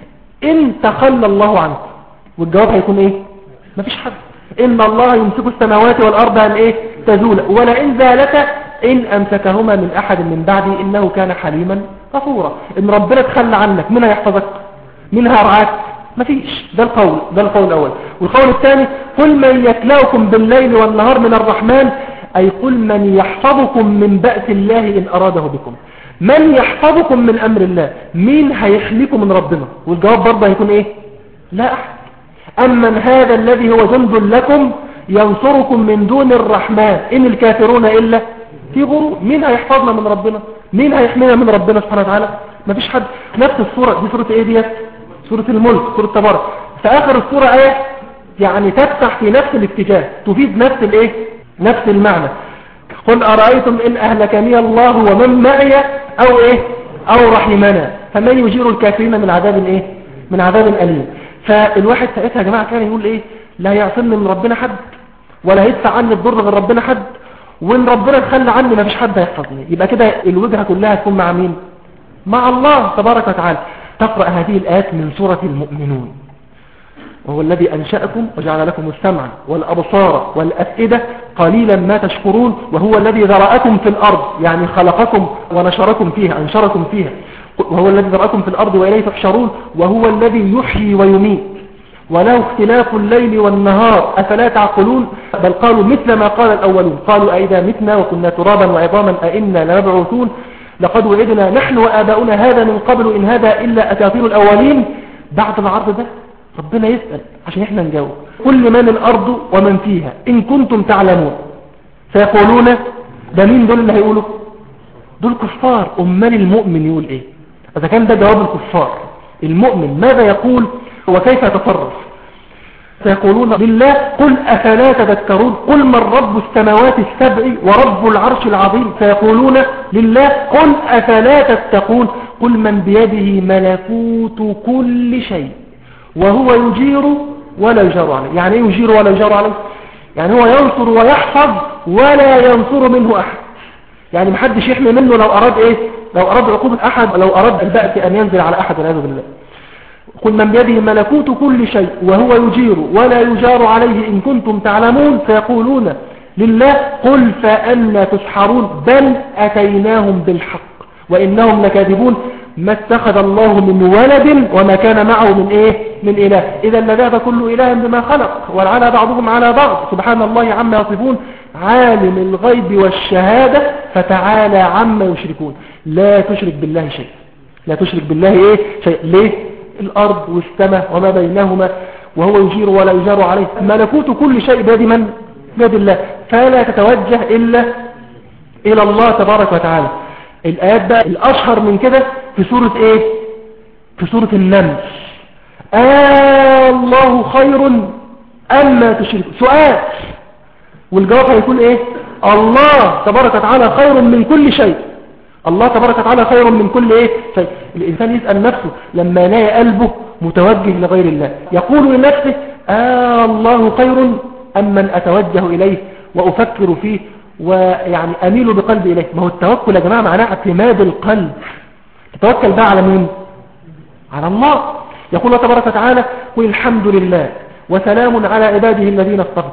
إن تخلى الله عنكم. والجواب هيكون إيه؟ مفيش حد. إن الله يمسك السماوات والأرض أن إيه؟ تزول ولئن زالتا إن أمسكهما من أحد من بعدي إنه كان حليما غفورا. إن ربنا تخلى عنك من هيحفظك؟ من هيرعاك؟ مفيش. ده القول الأول. والقول الثاني قل من يكلأكم بالليل والنهار من الرحمن أي قل من يحفظكم من بأس الله إن أراده بكم. من يحفظكم من أمر الله؟ مين هيحميكم من ربنا؟ والجواب برضه هيكون إيه؟ لا أحد. أمن هذا الذي هو جند لكم ينصركم من دون الرحمن إن الكافرون إلا في غرور. مين هيحفظنا من ربنا؟ مين هيحمينا من ربنا سبحانه وتعالى؟ مفيش حد. نفس السورة دي سورة إيه ديت؟ سورة الملك، سورة تبارك. في آخر السورة آية يعني تفتح في نفس الاتجاه تفيد نفس الإيه؟ نفس المعنى. قل أرأيتم إن أهلكني الله ومن معي أو إيه؟ أو رحمنا فمن يجير الكافرين من عذاب إيه؟ من عذاب أليم. فالواحد ساعتها يا جماعة كان يقول إيه؟ لا يعصمني من ربنا حد ولا يدفع عني الضر غير ربنا حد، وإن ربنا تخلى عني ما فيش حد هيحفظني. يبقى كده الوجهة كلها تكون مع مين؟ مع الله تبارك وتعالى. تقرأ هذه الآيات من سورة المؤمنون وهو الذي أنشأكم وجعل لكم السمع والأبصار والأفئدة قليلا ما تشكرون وهو الذي ذرأكم في الأرض يعني خلقكم ونشركم فيها أنشركم فيها وهو الذي ذرأكم في الأرض وإليه تحشرون وهو الذي يحيي ويميت وله اختلاف الليل والنهار أفلا تعقلون. بل قالوا مثل ما قال الأولون قالوا أئذا متنا وكنا ترابا وعظاما أئنا لمبعوثون لقد وعدنا نحن وآباؤنا هذا من قبل إن هذا إلا أساطير الأولين. بعد العرض ده ربنا يسأل عشان احنا نجاوب. كل من الأرض ومن فيها إن كنتم تعلمون فيقولون ده مين دول اللي هيقولوا؟ دول كفار. أمال المؤمن يقول إيه؟ إذا كان ده جواب الكفار المؤمن ماذا يقول وكيف يتصرف؟ فيقولون لله قل أفلا تذكرون قل من رب السماوات السبع ورب العرش العظيم فيقولون لله قل أفلا تتقون قل من بيده ملكوت كل شيء وهو يجير ولا يجار عليه. يعني ايه يجير ولا يجار عليه؟ يعني هو ينصر ويحفظ ولا ينصر منه أحد. يعني محدش يحمي منه لو أراد ايه؟ لو أراد عقوبة أحد، لو أراد البأس أن ينزل على أحد والعياذ بالله. قل من بيده ملكوت كل شيء وهو يجير ولا يجار عليه إن كنتم تعلمون فيقولون لله قل فأنا تسحرون بل أتيناهم بالحق وإنهم لكاذبون ما اتخذ الله من ولد وما كان معه من إيه من إله إذا لذهب كل إله بما خلق ولعلى بعضهم على بعض سبحان الله عما يصفون عالم الغيب والشهادة فتعالى عما يشركون. لا تشرك بالله شيء، لا تشرك بالله إيه شيء. ليه؟ الأرض والسماء وما بينهما وهو يجير ولا يجار عليه، ملكوت كل شيء بيد من؟ بيد الله، فلا تتوجه إلا إلى الله تبارك وتعالى. الآيات بقى الأشهر من كده في سورة إيه؟ في سورة النمل. الله خير أما تشرك، سؤال والجواب هيكون إيه؟ الله تبارك وتعالى خير من كل شيء. الله تبارك وتعالى خير من كل إيه شيء. الإنسان يسأل نفسه لما يلاقي قلبه متوجه لغير الله يقول لنفسه الله خير أم من أتوجه إليه وأفكر فيه ويعني أميل بقلبي إليه. ما هو التوكل يا جماعة معناه اعتماد القلب. تتوكل بقى على مين؟ على الله. يقول الله تبارك وتعالى قل الحمد لله وسلام على عباده الذين اصطفى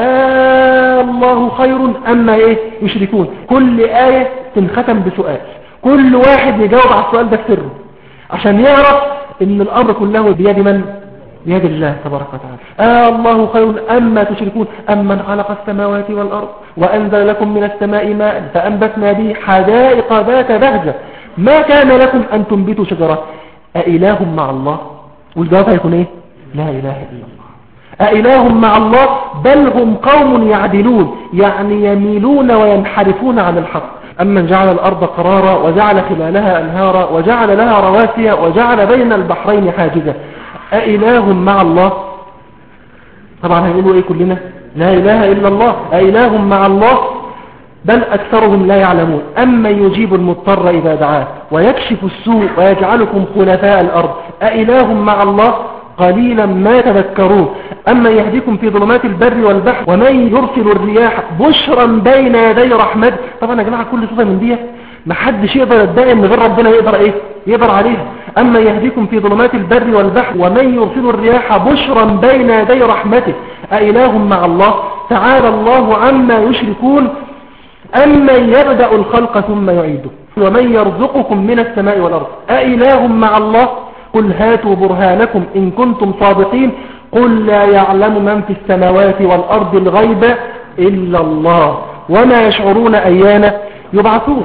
الله خير أما إيه يشركون. كل آية تنختم بسؤال، كل واحد يجاوب على السؤال ده سره عشان يعرف ان الأمر كله بيد من؟ بيد الله تبارك وتعالى. الله خير أما تشركون أمن خلق السماوات والأرض وأنزل لكم من السماء ماء فأنبتنا به حدائق ذات بهجة ما كان لكم أن تنبتوا شجرة أإله مع الله؟ والجواب هيكون إيه؟ لا إله إلا الله. أإله مع الله بل هم قوم يعدلون، يعني يميلون وينحرفون عن الحق. أمن جعل الأرض قرارا وجعل خلالها أنهارا وجعل لها رواسي وجعل بين البحرين حاجزا أإله مع الله؟ طبعا هيقولوا إيه كلنا؟ لا إله إلا الله. أإله مع الله بل أكثرهم لا يعلمون. أما يجيب المضطر إذا دعاه ويكشف السوء ويجعلكم خلفاء الأرض أإله مع الله قليلا ما تذكرون. أما يهديكم في ظلمات البر والبحر ومن يرسل الرياح بشرا بين يدي رحمته. طبعا يا جماعة كل صفة من دي ما حدش يقدر يدعي ان غير ربنا يقدر ايه يقدر عليها. أما يهديكم في ظلمات البر والبحر ومن يرسل الرياح بشرا بين يدي رحمته أإله مع الله تعالى الله عما يشركون. أما يبدأ الخلق ثم يعيده ومن يرزقكم من السماء والأرض أإله مع الله قل هاتوا برهانكم إن كنتم صادقين قل لا يعلم من في السماوات والأرض الغيب إلا الله وما يشعرون أيان يبعثون.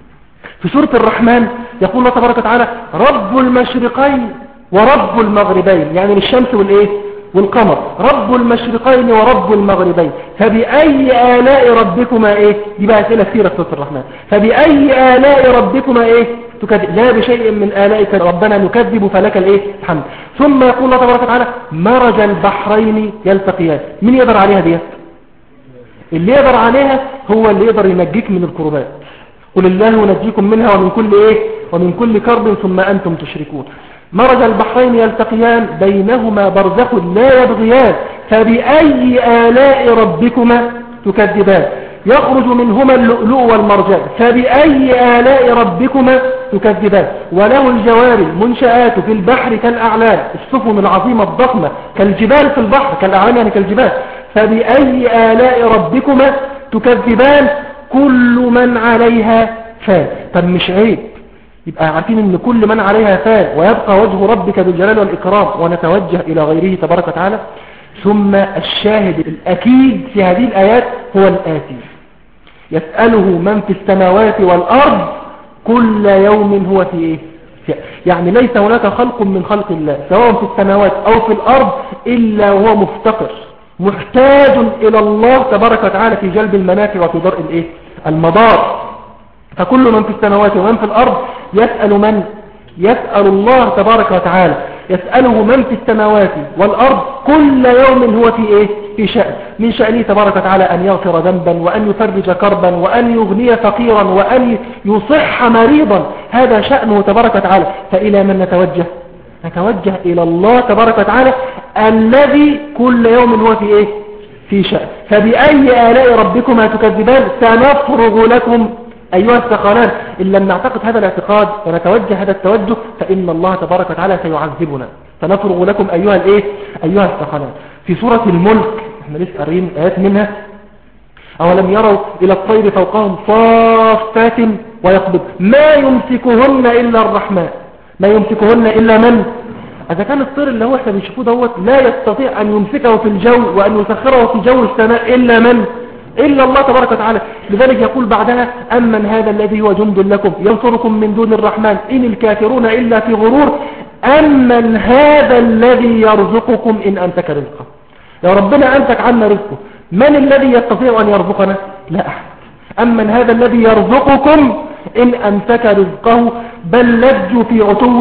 في سورة الرحمن يقول الله تبارك وتعالى رب المشرقين ورب المغربين، يعني للشمس والإيه والقمر، رب المشرقين ورب المغربين فبأي آلاء ربكما إيه. دي بقى أسئلة كثيرة في سورة الرحمن. فبأي آلاء ربكما إيه تكذب، لا بشيء من آلائك ربنا نكذب فلك الإيه الحمد. ثم يقول الله تبارك وتعالى مرج البحرين يلتقيان. مين يقدر عليها دي؟ اللي يقدر عليها هو اللي يقدر ينجيك من الكربات. قل الله ينجيكم منها ومن كل إيه ومن كل كرب ثم أنتم تشركون. مرج البحرين يلتقيان بينهما برزخ لا يبغيان فبأي آلاء ربكما تكذبان يخرج منهما اللؤلؤ والمرجان فبأي آلاء ربكما تكذبان وله الجوار المنشآت في البحر كالأعلام السفن العظيمة الضخمة كالجبال في البحر كالأعلام يعني كالجبال فبأي آلاء ربكما تكذبان كل من عليها فان. طب مش عيب يبقى عارفين ان كل من عليها فان ويبقى وجه ربك بالجلال والإكرام ونتوجه إلى غيره تبارك وتعالى. ثم الشاهد الأكيد في هذه الآيات هو الآتي يسأله من في السماوات والأرض كل يوم هو في إيه يعني ليس هناك خلق من خلق الله سواء في السماوات أو في الأرض إلا وهو مفتقر محتاج إلى الله تبارك وتعالى في جلب المنافع وفي درء الإيه المضار. فكل من في السماوات ومن في الأرض يسأل من؟ يسأل الله تبارك وتعالى. يسأله من في السماوات والأرض كل يوم هو في إيه؟ في شأن. من شأنه تبارك وتعالى أن يغفر ذنبا وأن يفرج كربا وأن يغني فقيرا وأن يصح مريضا. هذا شأنه تبارك وتعالى. فإلى من نتوجه؟ نتوجه إلى الله تبارك وتعالى الذي كل يوم هو في إيه؟ في شأن. فبأي آلاء ربكما تكذبان سنفرغ لكم أيها الثقلان. إن لم نعتقد هذا الاعتقاد ونتوجه هذا التوجه فإن الله تبارك وتعالى سيعذبنا. فنفرغ لكم أيها أيها الثقلان. في سورة الملك احنا لسه قارئين آيات منها. أولم يروا إلى الطير فوقهم صافات ويقبض ما يمسكهن إلا الرحمن. ما يمسكهن إلا من؟ إذا كان الطير اللي هو احنا بنشوفوه دوت لا يستطيع أن يمسكه في الجو وأن يسخره في جو السماء إلا من؟ إلا الله تبارك وتعالى. لذلك يقول بعدها أمن هذا الذي هو جند لكم ينصركم من دون الرحمن إن الكافرون إلا في غرور أمن هذا الذي يرزقكم إن أمسك رزقه. يا ربنا أمسك عنا رزقه، من الذي يستطيع أن يرزقنا؟ لا أحد. أمن هذا الذي يرزقكم إن أمسك رزقه بل لجوا في عتو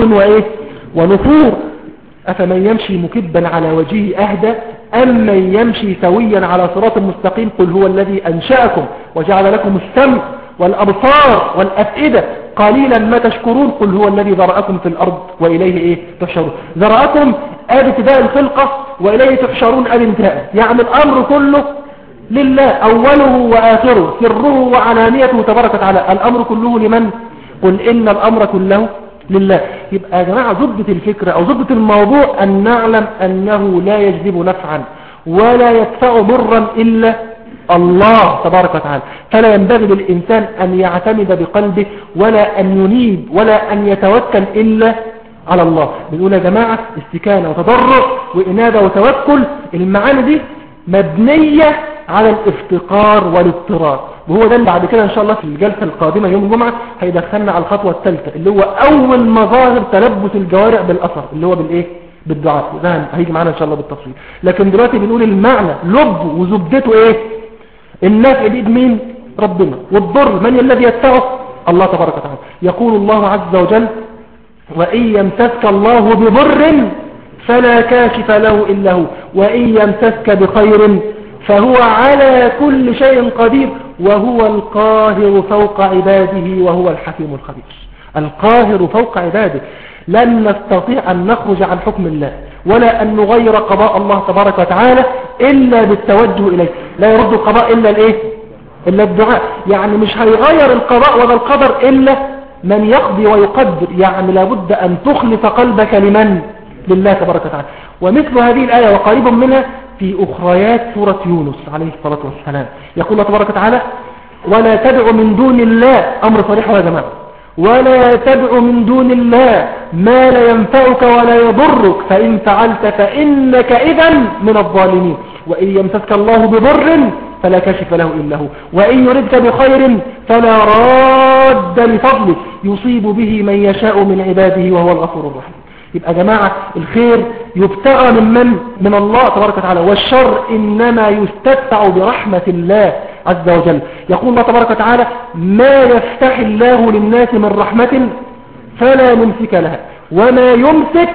ونفور. أفمن يمشي مكبا على وجهه أهدى أم من يمشي سويا على صراط مستقيم قل هو الذي أنشأكم وجعل لكم السمع والأبصار والأفئدة قليلا ما تشكرون قل هو الذي ذرأكم في الأرض وإليه تحشرون. ذرأكم ابتداء الخلقة وإليه تحشرون انتهاء. يعني الأمر كله لله أوله وآخره سره وعلانيته تبارك وتعالى. الأمر كله لمن؟ قل إن الأمر كله لله. يبقى يا جماعة زبدة الفكرة أو زبدة الموضوع أن نعلم أنه لا يجلب نفعا ولا يدفع ضرا إلا الله تبارك وتعالى. فلا ينبغي للإنسان أن يعتمد بقلبه ولا أن ينيب ولا أن يتوكل إلا على الله. بنقول يا جماعة استكانة وتضرع وإنابة وتوكل المعاني دي مبنية على الافتقار والاضطرار. وهو ده اللي بعد كده إن شاء الله في الجلسة القادمة يوم الجمعة هيدخلنا على الخطوة الثالثة اللي هو أول مظاهر تلبس الجوارح بالأثر اللي هو بالدعاء. ده هيجي معانا إن شاء الله بالتفصيل. لكن دلوقتي بنقول المعنى لب وزبدته النافع بيد مين؟ ربنا. والضر من الذي يدفعه؟ الله تبارك وتعالى. يقول الله عز وجل وإن يمسسك الله بضر فلا كاشف له إلا هو وإن يمسسك بخير فهو على كل شيء قدير وهو القاهر فوق عباده وهو الحكيم الخبير. القاهر فوق عباده. لن نستطيع أن نخرج عن حكم الله ولا أن نغير قضاء الله تبارك وتعالى إلا بالتوجه إليه. لا يرد القضاء إلا الدعاء. يعني مش هيغير القضاء ولا القدر إلا من يقضي ويقدر. يعني لابد أن تخلص قلبك لمن؟ لله تبارك وتعالى. ومثل هذه الآية وقريب منها في أخريات سورة يونس عليه الصلاة والسلام. يقول الله تبارك وتعالى ولا تدع من دون الله. أمر صريح يا جماعة. ولا تدع من دون الله ما لا ينفعك ولا يضرك فإن فعلت فإنك إذا من الظالمين. وإن يمسسك الله بضر فلا كاشف له إلا هو وإن يردك بخير فلا راد لفضله يصيب به من يشاء من عباده وهو الغفور الرحيم. يبقى جماعة الخير يبتغى من الله تبارك وتعالى والشر إنما يستدفع برحمة الله عز وجل. يقول الله تبارك وتعالى ما يفتح الله للناس من رحمة فلا ممسك لها وما يمسك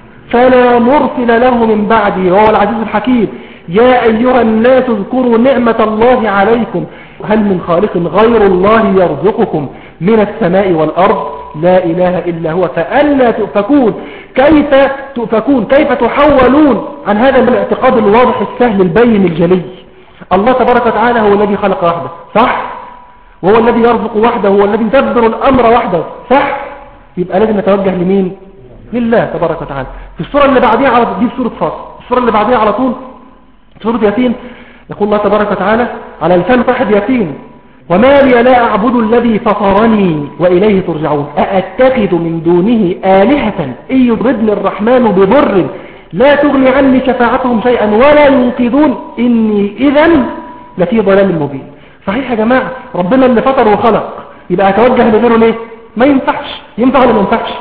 فلا مرسل له من بعده وهو العزيز الحكيم. يا أيها الناس اذكروا نعمة الله عليكم هل من خالق غير الله يرزقكم من السماء والأرض لا إله إلا هو فألا تؤفكون. كيف تؤفكون؟ كيف تحولون عن هذا الاعتقاد الواضح السهل البين الجلي؟ الله تبارك وتعالى هو الذي خلق وحده صح؟ وهو الذي يرزق وحده هو الذي يدبر الأمر وحده صح؟ يبقى لازم نتوجه لمين؟ لله تبارك وتعالى. في السورة اللي بعديها على دي سورة فاصل. السورة اللي بعديها على طول سورة ياسين. يقول الله تبارك وتعالى على لسان صاحب ياسين وما لي لا أعبد الذي فطرني وإليه ترجعون أأتخذ من دونه آلهة إن يردني الرحمن بضر لا تغني عني شفاعتهم شيئا ولا ينقذون إني إذن لفي ضلال مبين. صحيح يا جماعة ربنا اللي فطر وخلق يبقى أتوجه لغيره ليه؟ ما ينفعش. ينفع ولا ما ينفعش؟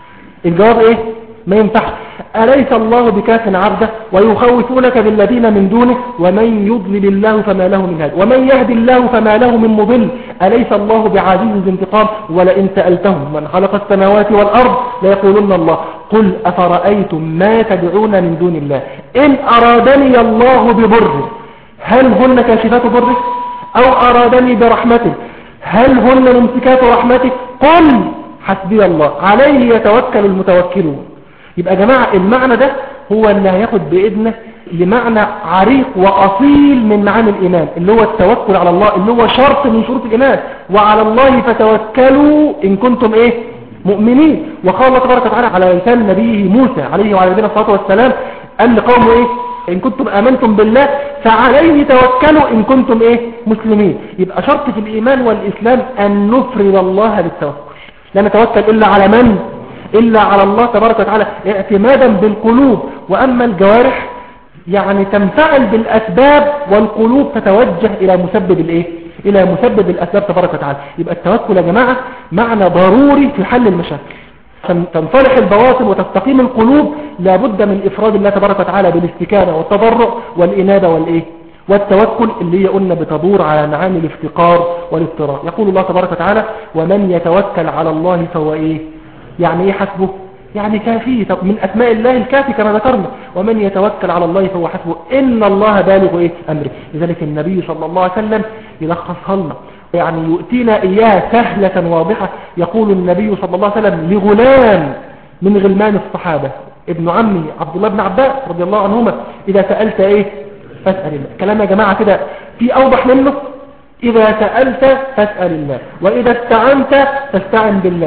الجواب ما ينفعش. أليس الله بكاف عبده ويخوفونك بالذين من دونه ومن يضلل الله فما له من هاد ومن يهدي الله فما له من مضل أليس الله بعزيز انتقام ولئن سألتهم من خلق السماوات والأرض ليقولن الله قل أفرأيتم ما تدعون من دون الله إن أرادني الله بضر هل هن كاشفات ضره أو أرادني برحمته هل هن ممسكات رحمته قل حسبي الله عليه يتوكل المتوكلون. يبقى يا جماعة المعنى ده هو اللي هياخد بإذنه لمعنى عريق وأصيل من معاني الإيمان اللي هو التوكل على الله، اللي هو شرط من شروط الإيمان. وعلى الله فتوكلوا إن كنتم إيه مؤمنين. وقال الله تبارك وتعالى على لسان نبيه موسى عليه وعلى نبينا الصلاة والسلام قال لقومه إيه إن كنتم آمنتم بالله فعليه توكلوا إن كنتم إيه مسلمين. يبقى شرط في الإيمان والإسلام أن نفرد الله بالتوكل، لا نتوكل إلا على من؟ إلا على الله تبارك وتعالى اعتمادا بالقلوب. وأما الجوارح يعني تنفعل بالأسباب والقلوب تتوجه إلى مسبب الإيه؟ إلى مسبب الأسباب تبارك وتعالى. يبقى التوكل يا جماعة معنى ضروري في حل المشاكل. تنصلح البواطن وتستقيم القلوب لابد من إفراد الله تبارك وتعالى بالاستكانة والتضرع والإنابة والإيه والتوكل اللي هي قلنا بتدور على معاني الافتقار والاضطرار. يقول الله تبارك وتعالى ومن يتوكل على الله فهو إيه يعني إيه حسبه يعني كافيه. من أسماء الله الكافي كما ذكرنا ومن يتوكل على الله فهو حسبه إن الله بالغ إيه أمره. لذلك النبي صلى الله عليه وسلم يلخصها لنا يعني يؤتينا إياها سهلة واضحة. يقول النبي صلى الله عليه وسلم لغلام من غلمان الصحابة ابن عمي عبد الله بن عباس رضي الله عنهما إذا سألت إيه فاسأل الله. كلام يا جماعة كده في أوضح منه. إذا سألت فاسأل الله وإذا استعنت فاستعن بالله.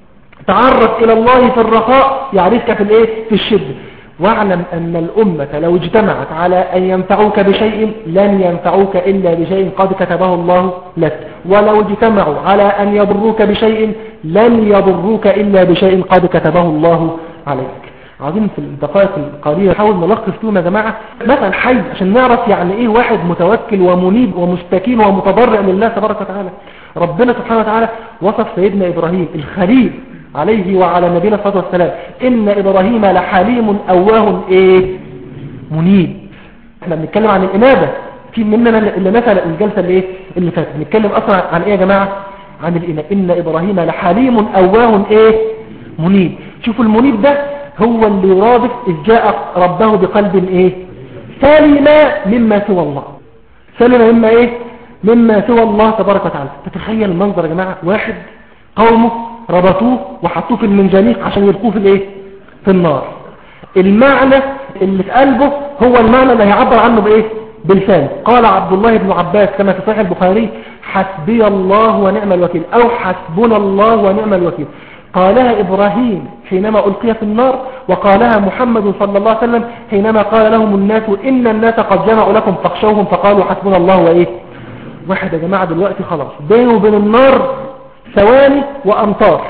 تعرف إلى الله في الرخاء يعرفك في الإيه في الشدة. واعلم أن الأمة لو اجتمعت على أن ينفعوك بشيء لن ينفعوك إلا بشيء قد كتبه الله لك، ولو اجتمعوا على أن يضروك بشيء لن يضروك إلا بشيء قد كتبه الله عليك. عايزين في الدقائق القليلة نحاول نلخص فيهم يا جماعة مثلا حي عشان نعرف يعني إيه واحد متوكل ومنيب ومستكين ومتضرع لله تبارك وتعالى. ربنا سبحانه وتعالى وصف سيدنا إبراهيم الخليل عليه وعلى نبينا الصلاة والسلام إن إبراهيم لحليم أواه إيه منيب. احنا بنتكلم عن الإنابة في مننا اللي مثل الجلسة اللي إيه اللي فاتت بنتكلم أصلا عن إيه يا جماعة عن الإنابة. إن إبراهيم لحليم أواه إيه منيب. شوفوا المنيب ده هو اللي يرادف إذ جاء ربه بقلب إيه سالم مما سوى الله. سالم مما إيه مما سوى الله تبارك وتعالى. تتخيل المنظر يا جماعة واحد قومه ربطوه وحطوه في المنجنيق عشان يلقوه في الايه في النار. المعنى اللي في قلبه هو المعنى اللي هيعبر عنه بايه باللسان. قال عبد الله بن عباس كما في صحيح البخاري حسبي الله ونعم الوكيل او حسبنا الله ونعم الوكيل. قالها إبراهيم حينما ألقي في النار وقالها محمد صلى الله عليه وسلم حينما قال لهم الناس إن الناس قد جمعوا لكم فاخشوهم فقالوا حسبنا الله وإيه. واحد يا جماعة دلوقتي خلاص بينه وبين النار ثواني وأمطار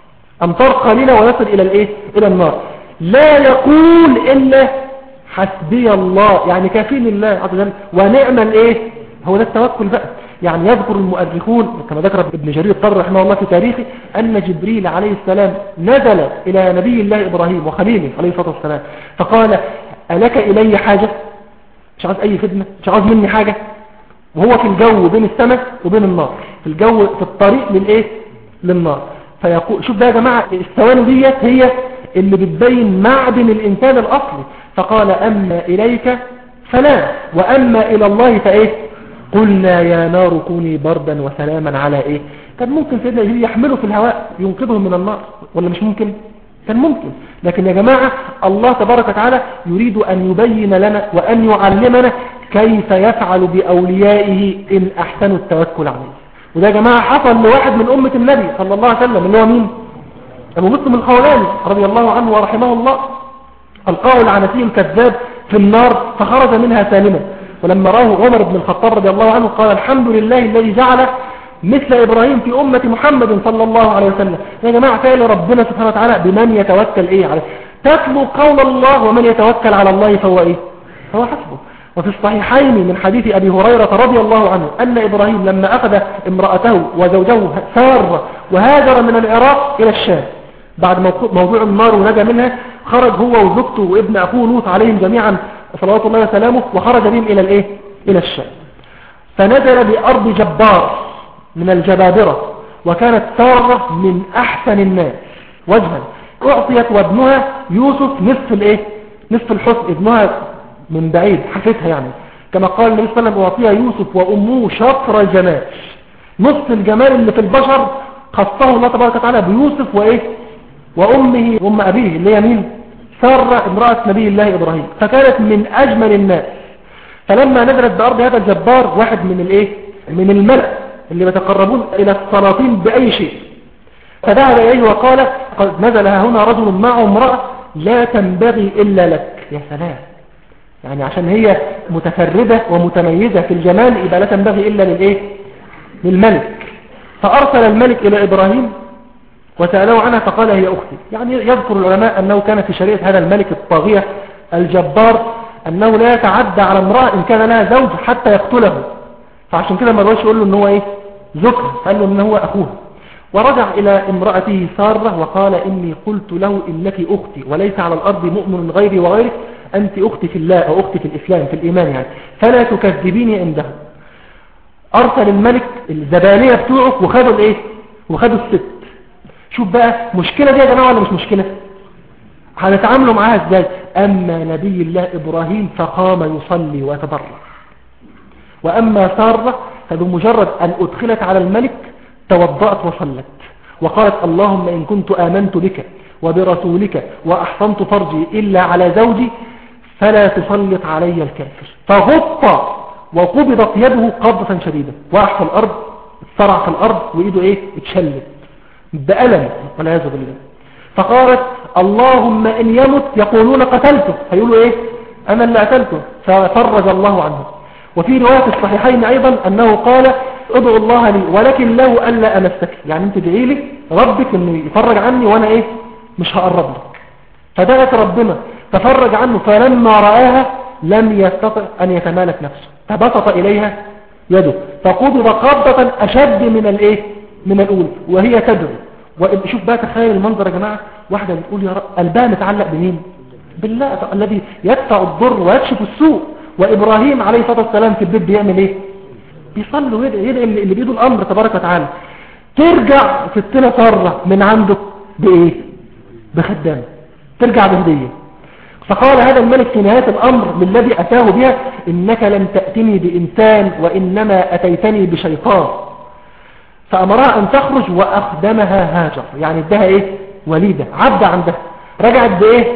قليلة ويصل إلى الإيه إلى النار لا يقول إلا حسبي الله يعني كافين الله عز وجل ونعم الإيه هو ده التوكل بقى. يعني يذكر المؤرخون كما ذكر ابن جرير الطبري رحمه الله في تاريخه أن جبريل عليه السلام نزل إلى نبي الله إبراهيم وخليله عليه الصلاة والسلام فقال ألك إلي حاجة مش عاوز أي خدمة مش عاوز مني حاجة وهو في الجو بين السماء وبين النار في الجو في الطريق للإيه للنار. فيقول شوف ده يا جماعة الثواني ديت هي اللي بتبين معدن الإنسان الأصلي. فقال أما إليك فلا وأما إلى الله فإيه قلنا يا نار كوني بردا وسلاما على إيه. كان ممكن سيدنا جبريل يحمله في الهواء ينقذهم من النار ولا مش ممكن كان ممكن. لكن يا جماعة الله تبارك وتعالى يريد أن يبين لنا وأن يعلمنا كيف يفعل بأوليائه إن أحسنوا التوكل عليه. وده يا جماعة حصل لواحد من أمة النبي صلى الله عليه وسلم اللي هو مين أبو مسلم الخولاني رضي الله عنه ورحمه الله. ألقاه العنسي الكذاب في النار فخرج منها سالما. ولما راه عمر بن الخطاب رضي الله عنه قال الحمد لله الذي جعل مثل إبراهيم في أمة محمد صلى الله عليه وسلم. يا جماعة فعل ربنا سبحانه وتعالى بمن يتوكل إيه عليه. تتلو قول الله ومن يتوكل على الله فهو إيه هو حسبه. وفي الصحيحين من حديث أبي هريرة رضي الله عنه أن إبراهيم لما أخذ امرأته وزوجه سار وهاجر من العراق إلى الشام بعد موضوع النار ونجا منها خرج هو وزوجته وابن أخوه لوط عليهم جميعا صلوات الله وسلامه وخرج بهم إلى الإيه إلى الشام. فنزل بأرض جبار من الجبابرة وكانت سارة من أحسن الناس وجها. أعطيت وابنها يوسف نصف الإيه نصف الحسن ابنها من بعيد حفتها يعني كما قال النبي صلى الله عليه وسلم أعطيها يوسف وأمه شطر الجمال. نصف الجمال اللي في البشر خصه الله تبارك وتعالى بيوسف وإيه وأمه وأم أبيه اللي هي مين سارة امرأة نبي الله إبراهيم، فكانت من أجمل الناس. فلما نزلت بأرض هذا الجبار واحد من الملأ اللي يتقربون إلى السلاطين بأي شيء، فذهب إليه وقال قد نزل هنا رجل معه امرأة لا تنبغي إلا لك. يا سلام، يعني عشان هي متفردة ومتميزة في الجمال يبقى لا تنبغي إلا للملك. فأرسل الملك إلى إبراهيم وسأله عنها فقال هي أختي. يعني يذكر العلماء أنه كان في شريعة هذا الملك الطاغية الجبار أنه لا يتعدى على امرأة إن كان لها زوج حتى يقتله، فعشان كده ما رضاش يقول له إن هو ذكر، قال له إن هو أخوه. ورجع إلى امرأته سارة وقال إني قلت له إنك أختي وليس على الأرض مؤمن غيري وغيرك، أنت أختي في الله أو أختي في الإسلام في الإيمان يعني، فلا تكذبيني عنده. أرسل الملك الزبانية بتوعه وخدوا الست. شوف بقى مشكلة دي يا جماعة ولا مش مشكلة؟ هنتعاملوا معاها ازاي؟ أما نبي الله إبراهيم فقام يصلي ويتضرع، وأما سارة فبمجرد أن أدخلت على الملك توضأت وصلت وقالت اللهم إن كنت آمنت بك وبرسولك وأحصنت فرجي إلا على زوجي فلا تسلط علي الكافر. فغطى وقبضت يده قبضة شديدة، وقع في الأرض، اتصرع في الأرض وإيده اتشلت بألم والعياذ بالله. فقالت اللهم إن يمت يقولون قتلته، فيقولوا أنا اللي قتلته، ففرج الله عنه. وفي رواية الصحيحين أيضا أنه قال ادعو الله لي ولكن له ألا أمسك، يعني انت ادعي لي ربك انه يفرج عني وانا مش هقرب لك. فدعت ربنا تفرج عنه، فلما رآها لم يستطع أن يتمالك نفسه فبسط إليها يده فقبض قبضة أشد من الأولى وهي تدعو. وشوف بقى تخيل المنظر يا جماعة، واحدة بتقول يا رب، قلبها متعلق بمين؟ بالله الذي يدفع الضر ويكشف السوء. وإبراهيم عليه الصلاة والسلام في البيت بيعمل بيصلي ويدعي اللي بيده الأمر تبارك وتعالى. ترجع ستنا سارة من عنده بخدامة، ترجع بهدية. فقال هذا الملك في نهاية الأمر للذي أتاه بها إنك لم تأتني بإنسان وإنما أتيتني بشيطان. فأمرها أن تخرج وأخدمها هاجر، يعني ادها وليدة عبد عندها. رجعت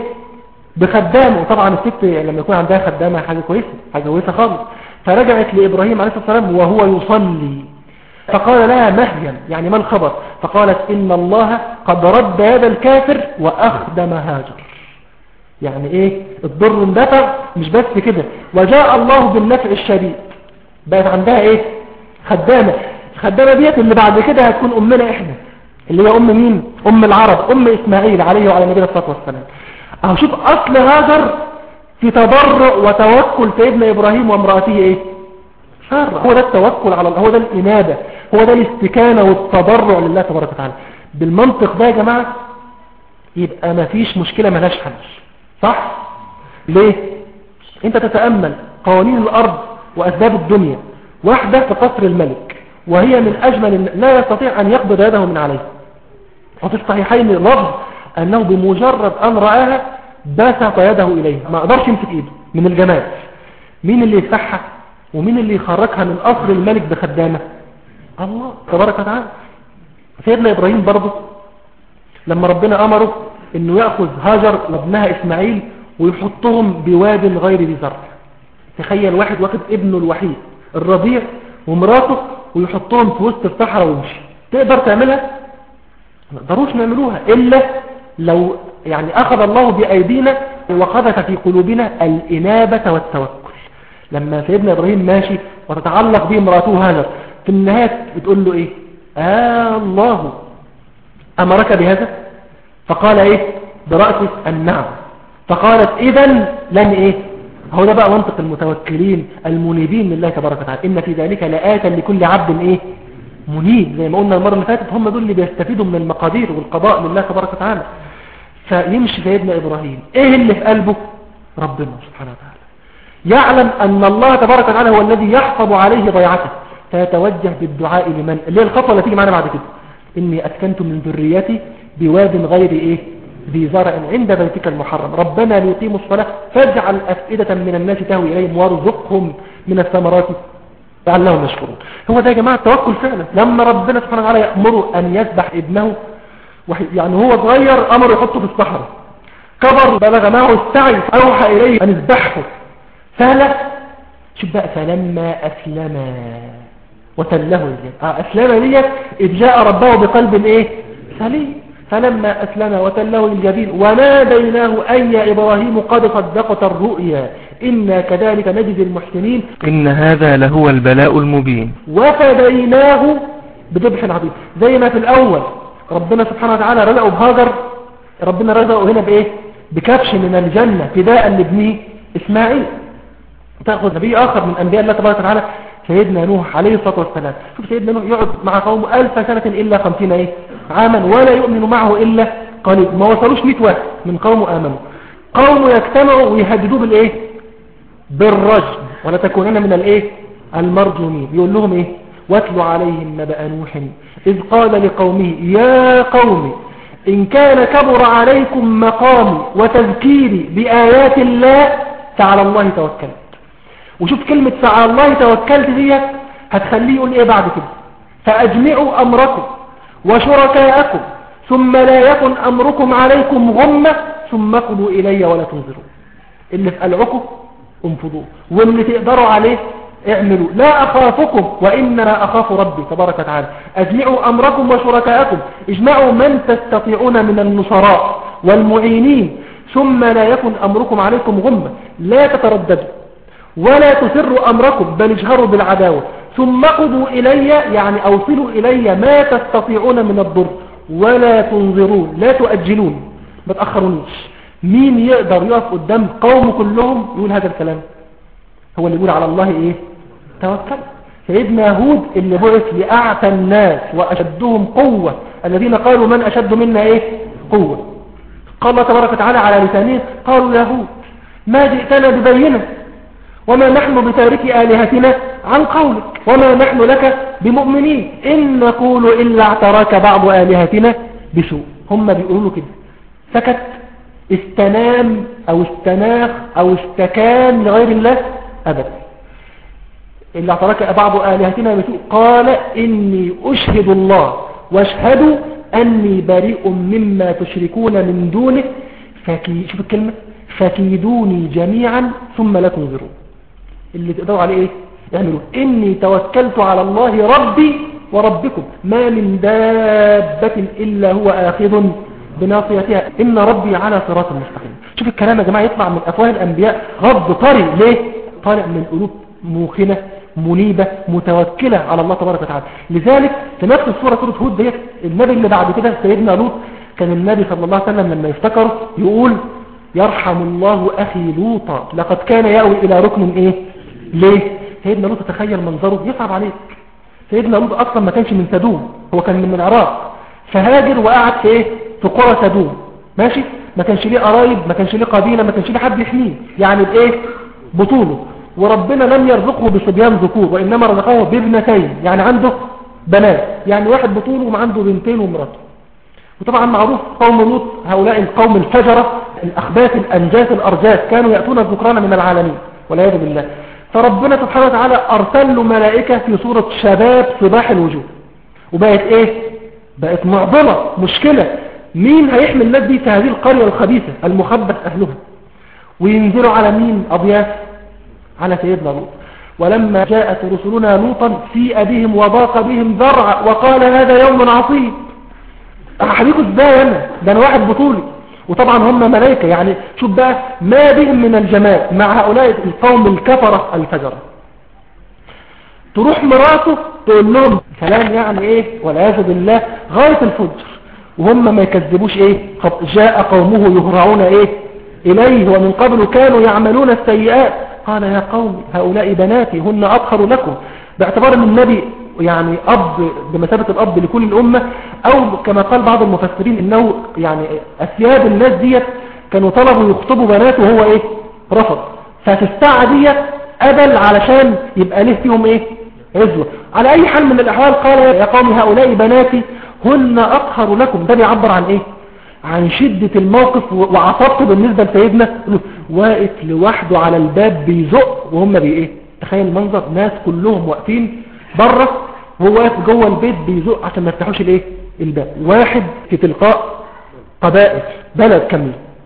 بخدامه. طبعا الست لما يكون عندها خدامة حاجة كويسة خالص. فرجعت لإبراهيم عليه الصلاة والسلام وهو يصلي فقال لها مهيا، يعني ما الخبر؟ فقالت إن الله قد رد هذا الكافر وأخدم هاجر، يعني الضر اندفع. مش بس كده، وجاء الله بالنفع الشديد، بقت عندها خدامة. الخدامة ديت اللي بعد كده هتكون أمنا إحنا، اللي هي أم مين؟ أم العرب، أم إسماعيل عليه وعلى نبينا الصلاة والسلام. أهو شوف أصل هاجر في تضرع وتوكل سيدنا إبراهيم وامرأته سارة. هو ده التوكل على الله، هو ده الإنابة، هو ده الاستكانة والتضرع لله تبارك وتعالى. بالمنطق ده يا جماعة يبقى ما فيش مشكلة ملاش حل، صح؟ ليه؟ انت تتأمل قوانين الأرض وأسباب الدنيا، واحدة في قصر الملك وهي من أجمل لا يستطيع أن يقبض يده من عليه. وفي الصحيحين لفظ أنه بمجرد أن رآها بسط يده إليه، ما قدرش يمسك إيده من الجمال. مين اللي يفتحها ومين اللي يخرجها من قصر الملك بخدامة؟ الله تبارك وتعالى. سيدنا إبراهيم برضه لما ربنا أمره أنه يأخذ هاجر وابنها إسماعيل ويحطهم بواد غير ذي زرع. تخيل واحد واخد ابنه الوحيد الرضيع ومراته ويحطهم في وسط الصحراء ويمشي. تقدر تعملها؟ ما نقدروش نعملوها إلا لو يعني أخذ الله بأيدينا وقذف في قلوبنا الإنابة والتوكل. لما سيدنا إبراهيم ماشي وتتعلق به امراته هاجر، في النهاية بتقول له الله أمرك بهذا؟ فقال برأسه النعم. فقالت إذن لن هو ده بقى منطق المتوكلين المنيبين لله تبارك وتعالى. إن في ذلك لآية لكل عبد منيب، زي ما قلنا المرة اللي فاتت، هم دول اللي بيستفيدوا من المقادير والقضاء لله تبارك وتعالى. فيمشي سيدنا إبراهيم اللي في قلبه؟ ربنا سبحانه وتعالى يعلم أن الله تبارك وتعالى هو الذي يحفظ عليه ضيعته، فيتوجه بالدعاء لمن اللي هي الخطوة اللي تيجي معنا بعد كده. إني أسكنت من ذريتي بواد غير ذي زرع عند بيتك المحرم ربنا ليقيموا الصلاة فاجعل أفئدة من الناس تهوي إليهم وارزقهم من الثمرات لعلهم يشكرون. هو ده يا جماعة التوكل فعلا. لما ربنا سبحانه وتعالى يأمره أن يذبح ابنه، يعني هو صغير أمره يحطه في الصحراء، كبر بلغ معه السعي أوحى إليه أن اذبحه سهلة. شوف بقى فلما أسلم وتله أسلم لي إذ جاء ربه بقلب إيه سليم فلما أسلم وتله الجبين وناديناه أي يا إبراهيم قد صدقت الرؤيا إنا كذلك نجزي المحسنين إن هذا لهو البلاء المبين وفديناه بذبح عظيم. زي ما في الأول ربنا سبحانه وتعالى رزقه بهاجر، ربنا رزقه هنا بإيه بكبش من الجنة فداء لابنه إسماعيل. تأخذ نبي آخر من أنبياء الله تبارك وتعالى سيدنا نوح عليه الصلاة والسلام. شوف سيدنا نوح يقعد مع قومه 1000 سنة إلا 50 عاما ولا يؤمن معه إلا قليل، ما وصلوش 100 واحد من قومه آمنوا. قومه يجتمعوا ويهددوه بالإيه بالرجم ولا تكونن من الإيه المرجومين. يقول لهم إيه واتلوا عليهم نبأ نوح إذ قال لقومه يا قوم إن كان كبر عليكم مقامي وتذكيري بآيات الله فعلى الله توكلت. وشوف كلمة فعلى الله توكلت دي هتخليه يقول ايه بعد كده فأجمعوا أمركم وشركاءكم ثم لا يكن أمركم عليكم غمة ثم قضوا إلي ولا تنظروا. اللي في قلعكم انفضوه واللي تقدروا عليه اعملوا لا أخافكم وإنما أخاف ربي تبارك وتعالى. أجمعوا أمركم وشركاءكم اجمعوا من تستطيعون من النصراء والمعينين ثم لا يكن أمركم عليكم غمة لا تترددوا ولا تسروا أمركم بل اجهروا بالعداوة ثم قضوا إلي يعني أوصلوا إلي ما تستطيعون من الضر ولا تنظرون لا تؤجلون ما تأخرونيش. مين يقدر يقف قدام قوم كلهم يقول هذا الكلام؟ هو اللي يقول على الله ايه توكل. سيدنا هود اللي بعث لأعتى الناس وأشدهم قوة الذين قالوا من أشد منا ايه قوة. قال الله تبارك وتعالى على لسانه قالوا يا هود ما جئتنا ببينة وما نحن بتارك آلهتنا عن قولك وما نحن لك بمؤمنين إن نقول إلا اعتراك بعض آلهتنا بسوء. هم بيقولوا كده سكت استنام أو استناخ أو استكان لغير الله أبدا. إلا اعتراك بعض آلهتنا بسوء قال إني أشهد الله واشهدوا أني بريء مما تشركون من دونه شوف الكلمة فكيدوني جميعا ثم لا تنظرون. اللي تقدروا عليه ايه يعملوا إني توكلت على الله ربي وربكم ما من دابة إلا هو آخذ بناصيتها إن ربي على صراط مستقيم. شوف الكلام يا جماعة يطلع من أفواه الأنبياء رد طري ليه طالع من قلوب موقنة منيبة متوكلة على الله تبارك وتعالى. لذلك في نفس السورة سورة هود ديت النبي اللي بعد كده سيدنا لوط كان النبي صلى الله عليه وسلم لما يفتكره يقول يرحم الله أخي لوطا لقد كان يأوي إلى ركن إيه ليه سيدنا لوط تخيل منظره يصعب عليك. سيدنا لوط أصلا ما كانش من سدوم هو كان من العراق فهاجر وقعد في إيه في قرى سدوم ماشي ما كانش ليه قرايب ما كانش ليه قبيلة ما كانش ليه حد يحميه يعني بإيه بطوله. وربنا لم يرزقه بصبيان ذكور وإنما رزقه بابنتين يعني عنده بنات يعني واحد بطوله وعنده بنتين ومراته. وطبعا معروف قوم لوط هؤلاء القوم الفجرة الأخباث الأنجاس الأرجاس كانوا يأتون الذكران من العالمين والعياذ بالله. فربنا سبحانه وتعالى أرسل له ملائكة في صورة شباب صباح الوجوه وبقت إيه بقت معضلة مشكلة مين هيحمل الناس دي في هذه القرية الخبيثة المخبث أهلها وينزلوا على مين أضياف على سيدنا لوط. ولما جاءت رسلنا لوطا سيء بهم وضاق بهم ذرعا وقال هذا يوم عصيب. أحبيكوا ازاي ده أنا واحد بطولي وطبعا هم ملائكة يعني شوف بقى ما بهم من الجمال مع هؤلاء القوم الكفرة الفجرة. تروح مراته تقول لهم كلام يعني ايه والعياذ بالله غاية الفجر وهم ما يكذبوش ايه جاء قومه يهرعون ايه اليه ومن قبل كانوا يعملون السيئات قال يا قوم هؤلاء بناتي هن أطهر لكم باعتبار ان النبي يعني أب بمثابة الأب لكل الأمة أو كما قال بعض المفسرين إنه يعني أسياد الناس ديت كانوا طلبوا يخطبوا بناته وهو إيه رفض ففي الساعة ديت قبل علشان يبقى له فيهم إيه عزوة. على أي حال من الأحوال قال يا قوم هؤلاء بناتي هن أطهر لكم. ده بيعبر عن إيه عن شدة الموقف وعصبته بالنسبة لسيدنا واقف لوحده على الباب بيزق وهم بإيه تخيل المنظر ناس كلهم واقفين بره وهو واقف جوه البيت بيزق عشان ما يفتحوش الايه الباب واحد في تلقاء قبائل بلد كامله.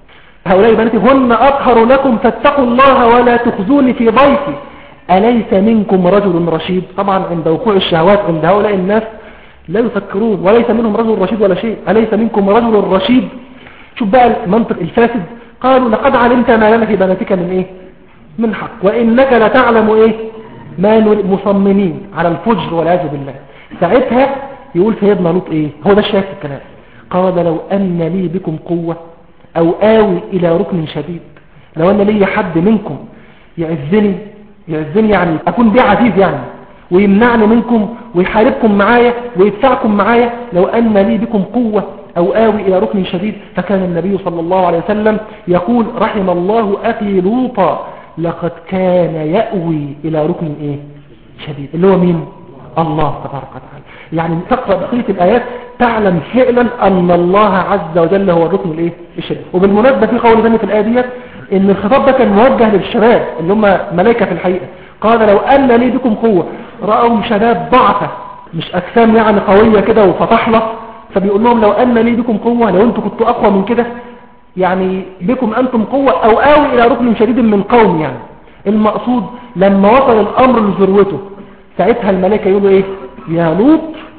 هؤلاء بناتي هن أطهر لكم فاتقوا الله ولا تخزوني في ضيفي أليس منكم رجل رشيد. طبعا عند وقوع الشهوات عند هؤلاء الناس لا يفكرون، وليس منهم رجل رشيد ولا شيء. أليس منكم رجل رشيد. شوف بقى المنطق الفاسد. قالوا لقد علمت ما لنا في بناتك من ايه من حق وإنك لتعلم ايه ما مصممين على الفجر والعياذ بالله. ساعتها يقول سيدنا لوط ايه، هو ده الشاهد في الكلام، قال لو أن لي بكم قوة أو آوي إلى ركن شديد. لو أن لي حد منكم يعزني يعني أكون بيه عزيز يعني، ويمنعني منكم ويحاربكم معايا ويدفعكم معايا، لو أن لي بكم قوة أو آوي إلى ركن شديد. فكان النبي صلى الله عليه وسلم يقول رحم الله أخي لوطا لقد كان يأوي إلى ركن إيه شديد، اللي هو مين؟ الله تبارك وتعالى. يعني تقرأ بقية الآيات تعلم فعلا أن الله عز وجل هو الركن الإيه الشديد. وبالمناسبة في قول ثاني في الآية ديت إن الخطاب ده كان موجه للشباب اللي هم ملائكة في الحقيقة. قال لو أن لي بكم قوة، رأوا شباب ضعفة مش أجسام يعني قوية كده وفتحلة، فبيقول لهم لو أن لي بكم قوة، لو أنتم كنتوا أقوى من كده يعني بكم أنتم قوة أو آوي إلى ركن شديد من قوم. يعني المقصود لما وصل الأمر لذروته ساعتها الملائكة يقولوا إيه يا لوط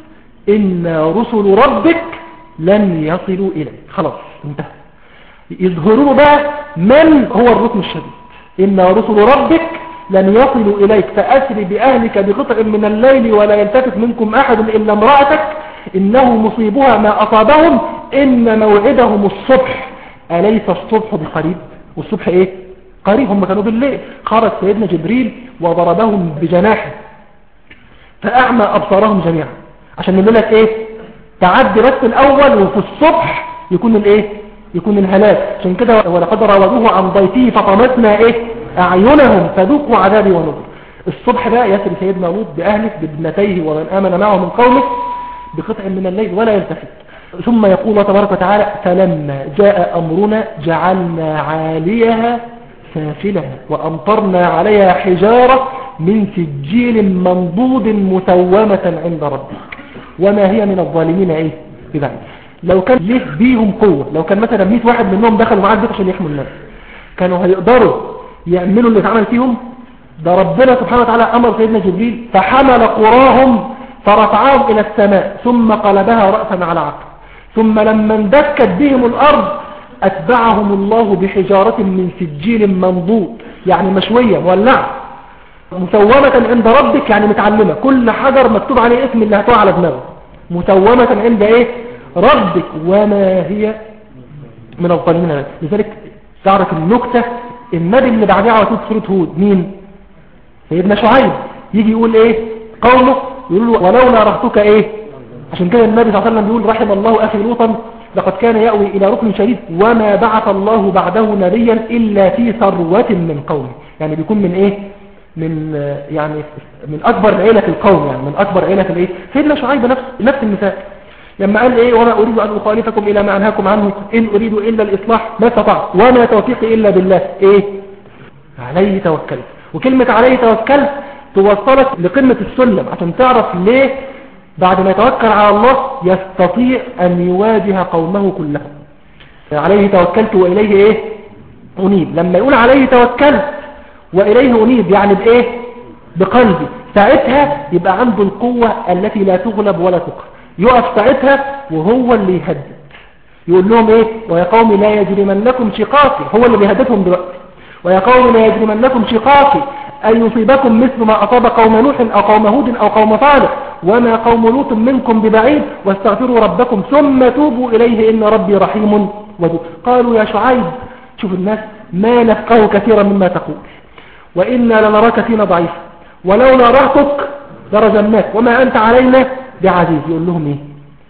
إن رسل ربك لن يصلوا إليك. خلاص انتهى. يظهروا بقى من هو الركن الشديد. إن رسل ربك لن يصلوا إليك فأسر بأهلك بقطع من الليل ولا يلتفت منكم أحد إلا امرأتك إنه مصيبها ما أصابهم إن موعدهم الصبح أليس الصبح بقريب. والصبح إيه قريب. هم كانوا بالليل. خرج سيدنا جبريل وضربهم بجناحه فأعمى أبصارهم جميعا عشان نقول لك إيه تعدي بس الأول وفي الصبح يكون الإيه يكون الهلاك. عشان كده ولقد راودوه عن ضيفه فطمسنا إيه أعينهم فذوقوا عذابي ونذر. الصبح بقى يسري سيدنا لوط بأهله بابنتيه ومن آمن معه من قومه بقطع من الليل ولا يلتفت. ثم يقول الله تبارك وتعالى فلما جاء أمرنا جعلنا عاليها سافلها وأمطرنا عليها حجارة من سجيل منضود مسومة عند ربك وما هي من الظالمين ايه ببعيد. لو كان ليه بيهم قوة، لو كان مثلا 100 واحد منهم دخلوا معاه البيت عشان يحموا الناس، كانوا هيقدروا يعملوا اللي اتعمل فيهم؟ ده ربنا سبحانه وتعالى أمر سيدنا جبريل فحمل قراهم فرفعهم إلى السماء ثم قلبها رأسا على عقب، ثم لما اندكت بهم الأرض أتبعهم الله بحجارة من سجيل منضود يعني مشوية مولعة مسومة عند ربك يعني متعلمة، كل حجر مكتوب عليه اسم اللي هتوع على دماغه، مسومة عند ايه ربك وما هي من الظالمين. لذلك تعرف النكتة النبي اللي بعدها على طول سورة هود مين؟ سيدنا شعيب. يجي يقول ايه قومه يقول له ولولا رهتك ايه. عشان كده النبي صلى الله عليه وسلم بيقول رحم الله اخي لوطا لقد كان يأوي الى ركن شديد وما بعث الله بعده نبيا الا في ثروة من قومه. يعني بيكون من ايه من يعني من اكبر عيلة القوم، يعني من اكبر عيلة الايه. سيدنا شعيب نفس المثال لما قال ايه وما اريد ان اخالفكم الى ما انهاكم عنه ان اريد الا الاصلاح ما استطعت وما توفيقي الا بالله ايه عليه توكلت. وكلمة عليه توكلت توصلك لقمة السلم عشان تعرف ليه بعد ما يتوكل على الله يستطيع ان يواجه قومه كلهم. عليه توكلت واليه ايه انيب. لما يقول عليه توكلت وإليه أنيب يعني بإيه بقلبي، ساعتها يبقى عنده القوة التي لا تغلب ولا تقهر. يقف ساعتها وهو اللي يهدد يقول لهم إيه ويا قوم لا يجرمنكم شقاقي، هو اللي بيهددهم دلوقتي ويا قوم لا يجرمنكم شقاقي أن يصيبكم مثل ما أصاب قوم نوح أو قوم هود أو قوم صالح وما قوم لوط منكم ببعيد واستغفروا ربكم ثم توبوا إليه إن ربي رحيم ودود. قالوا يا شعيب شوف الناس ما نفقه كثيرا مما تقول وإنا لنراك فينا ضعيف ولولا رهتك لرجمناك وما أنت علينا بعزيز. يقول لهم إيه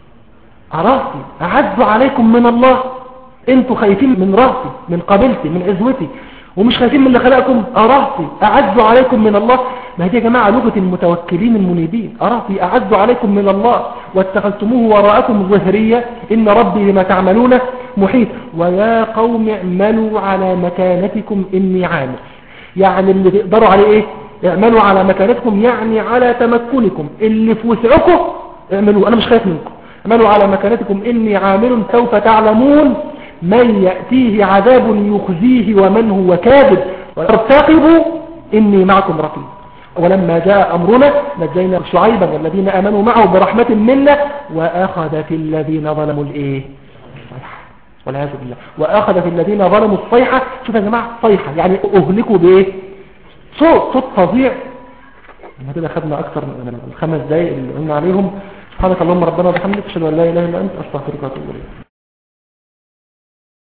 أرهتي أعز عليكم من الله، أنتوا خايفين من رهتي من قبيلتي من عزوتي ومش خايفين من اللي خلقكم. أرهتي أعز عليكم من الله. ما هي يا جماعة لغة المتوكلين المنيبين. أرهتي أعز عليكم من الله واتخذتموه وراءكم ظهرية إن ربي بما تعملون محيط. ويا قوم اعملوا على مكانتكم إني عامل. يعني اللي تقدروا عليه ايه اعملوا على مكانتكم يعني على تمكنكم اللي في وسعكم اعملوا انا مش خايف منكم. اعملوا على مكانتكم اني عامل سوف تعلمون من يأتيه عذاب يخزيه ومن هو كاذب وارتقبوا إني معكم رقيب. ولما جاء أمرنا نجينا شعيبا والذين آمنوا معه برحمة منا وأخذت الذين ظلموا الصيحة والعياذ بالله. وأخذت الذين ظلموا الصيحة. شوف يا جماعة صيحة يعني أهلكوا بإيه؟ صوت فظيع. ما كده خدنا أكثر من 5 دقايق اللي قلنا عليهم. سبحانك اللهم ربنا وبحمدك أشهد أن لا إله إلا أنت أستغفرك وأتوب إليك.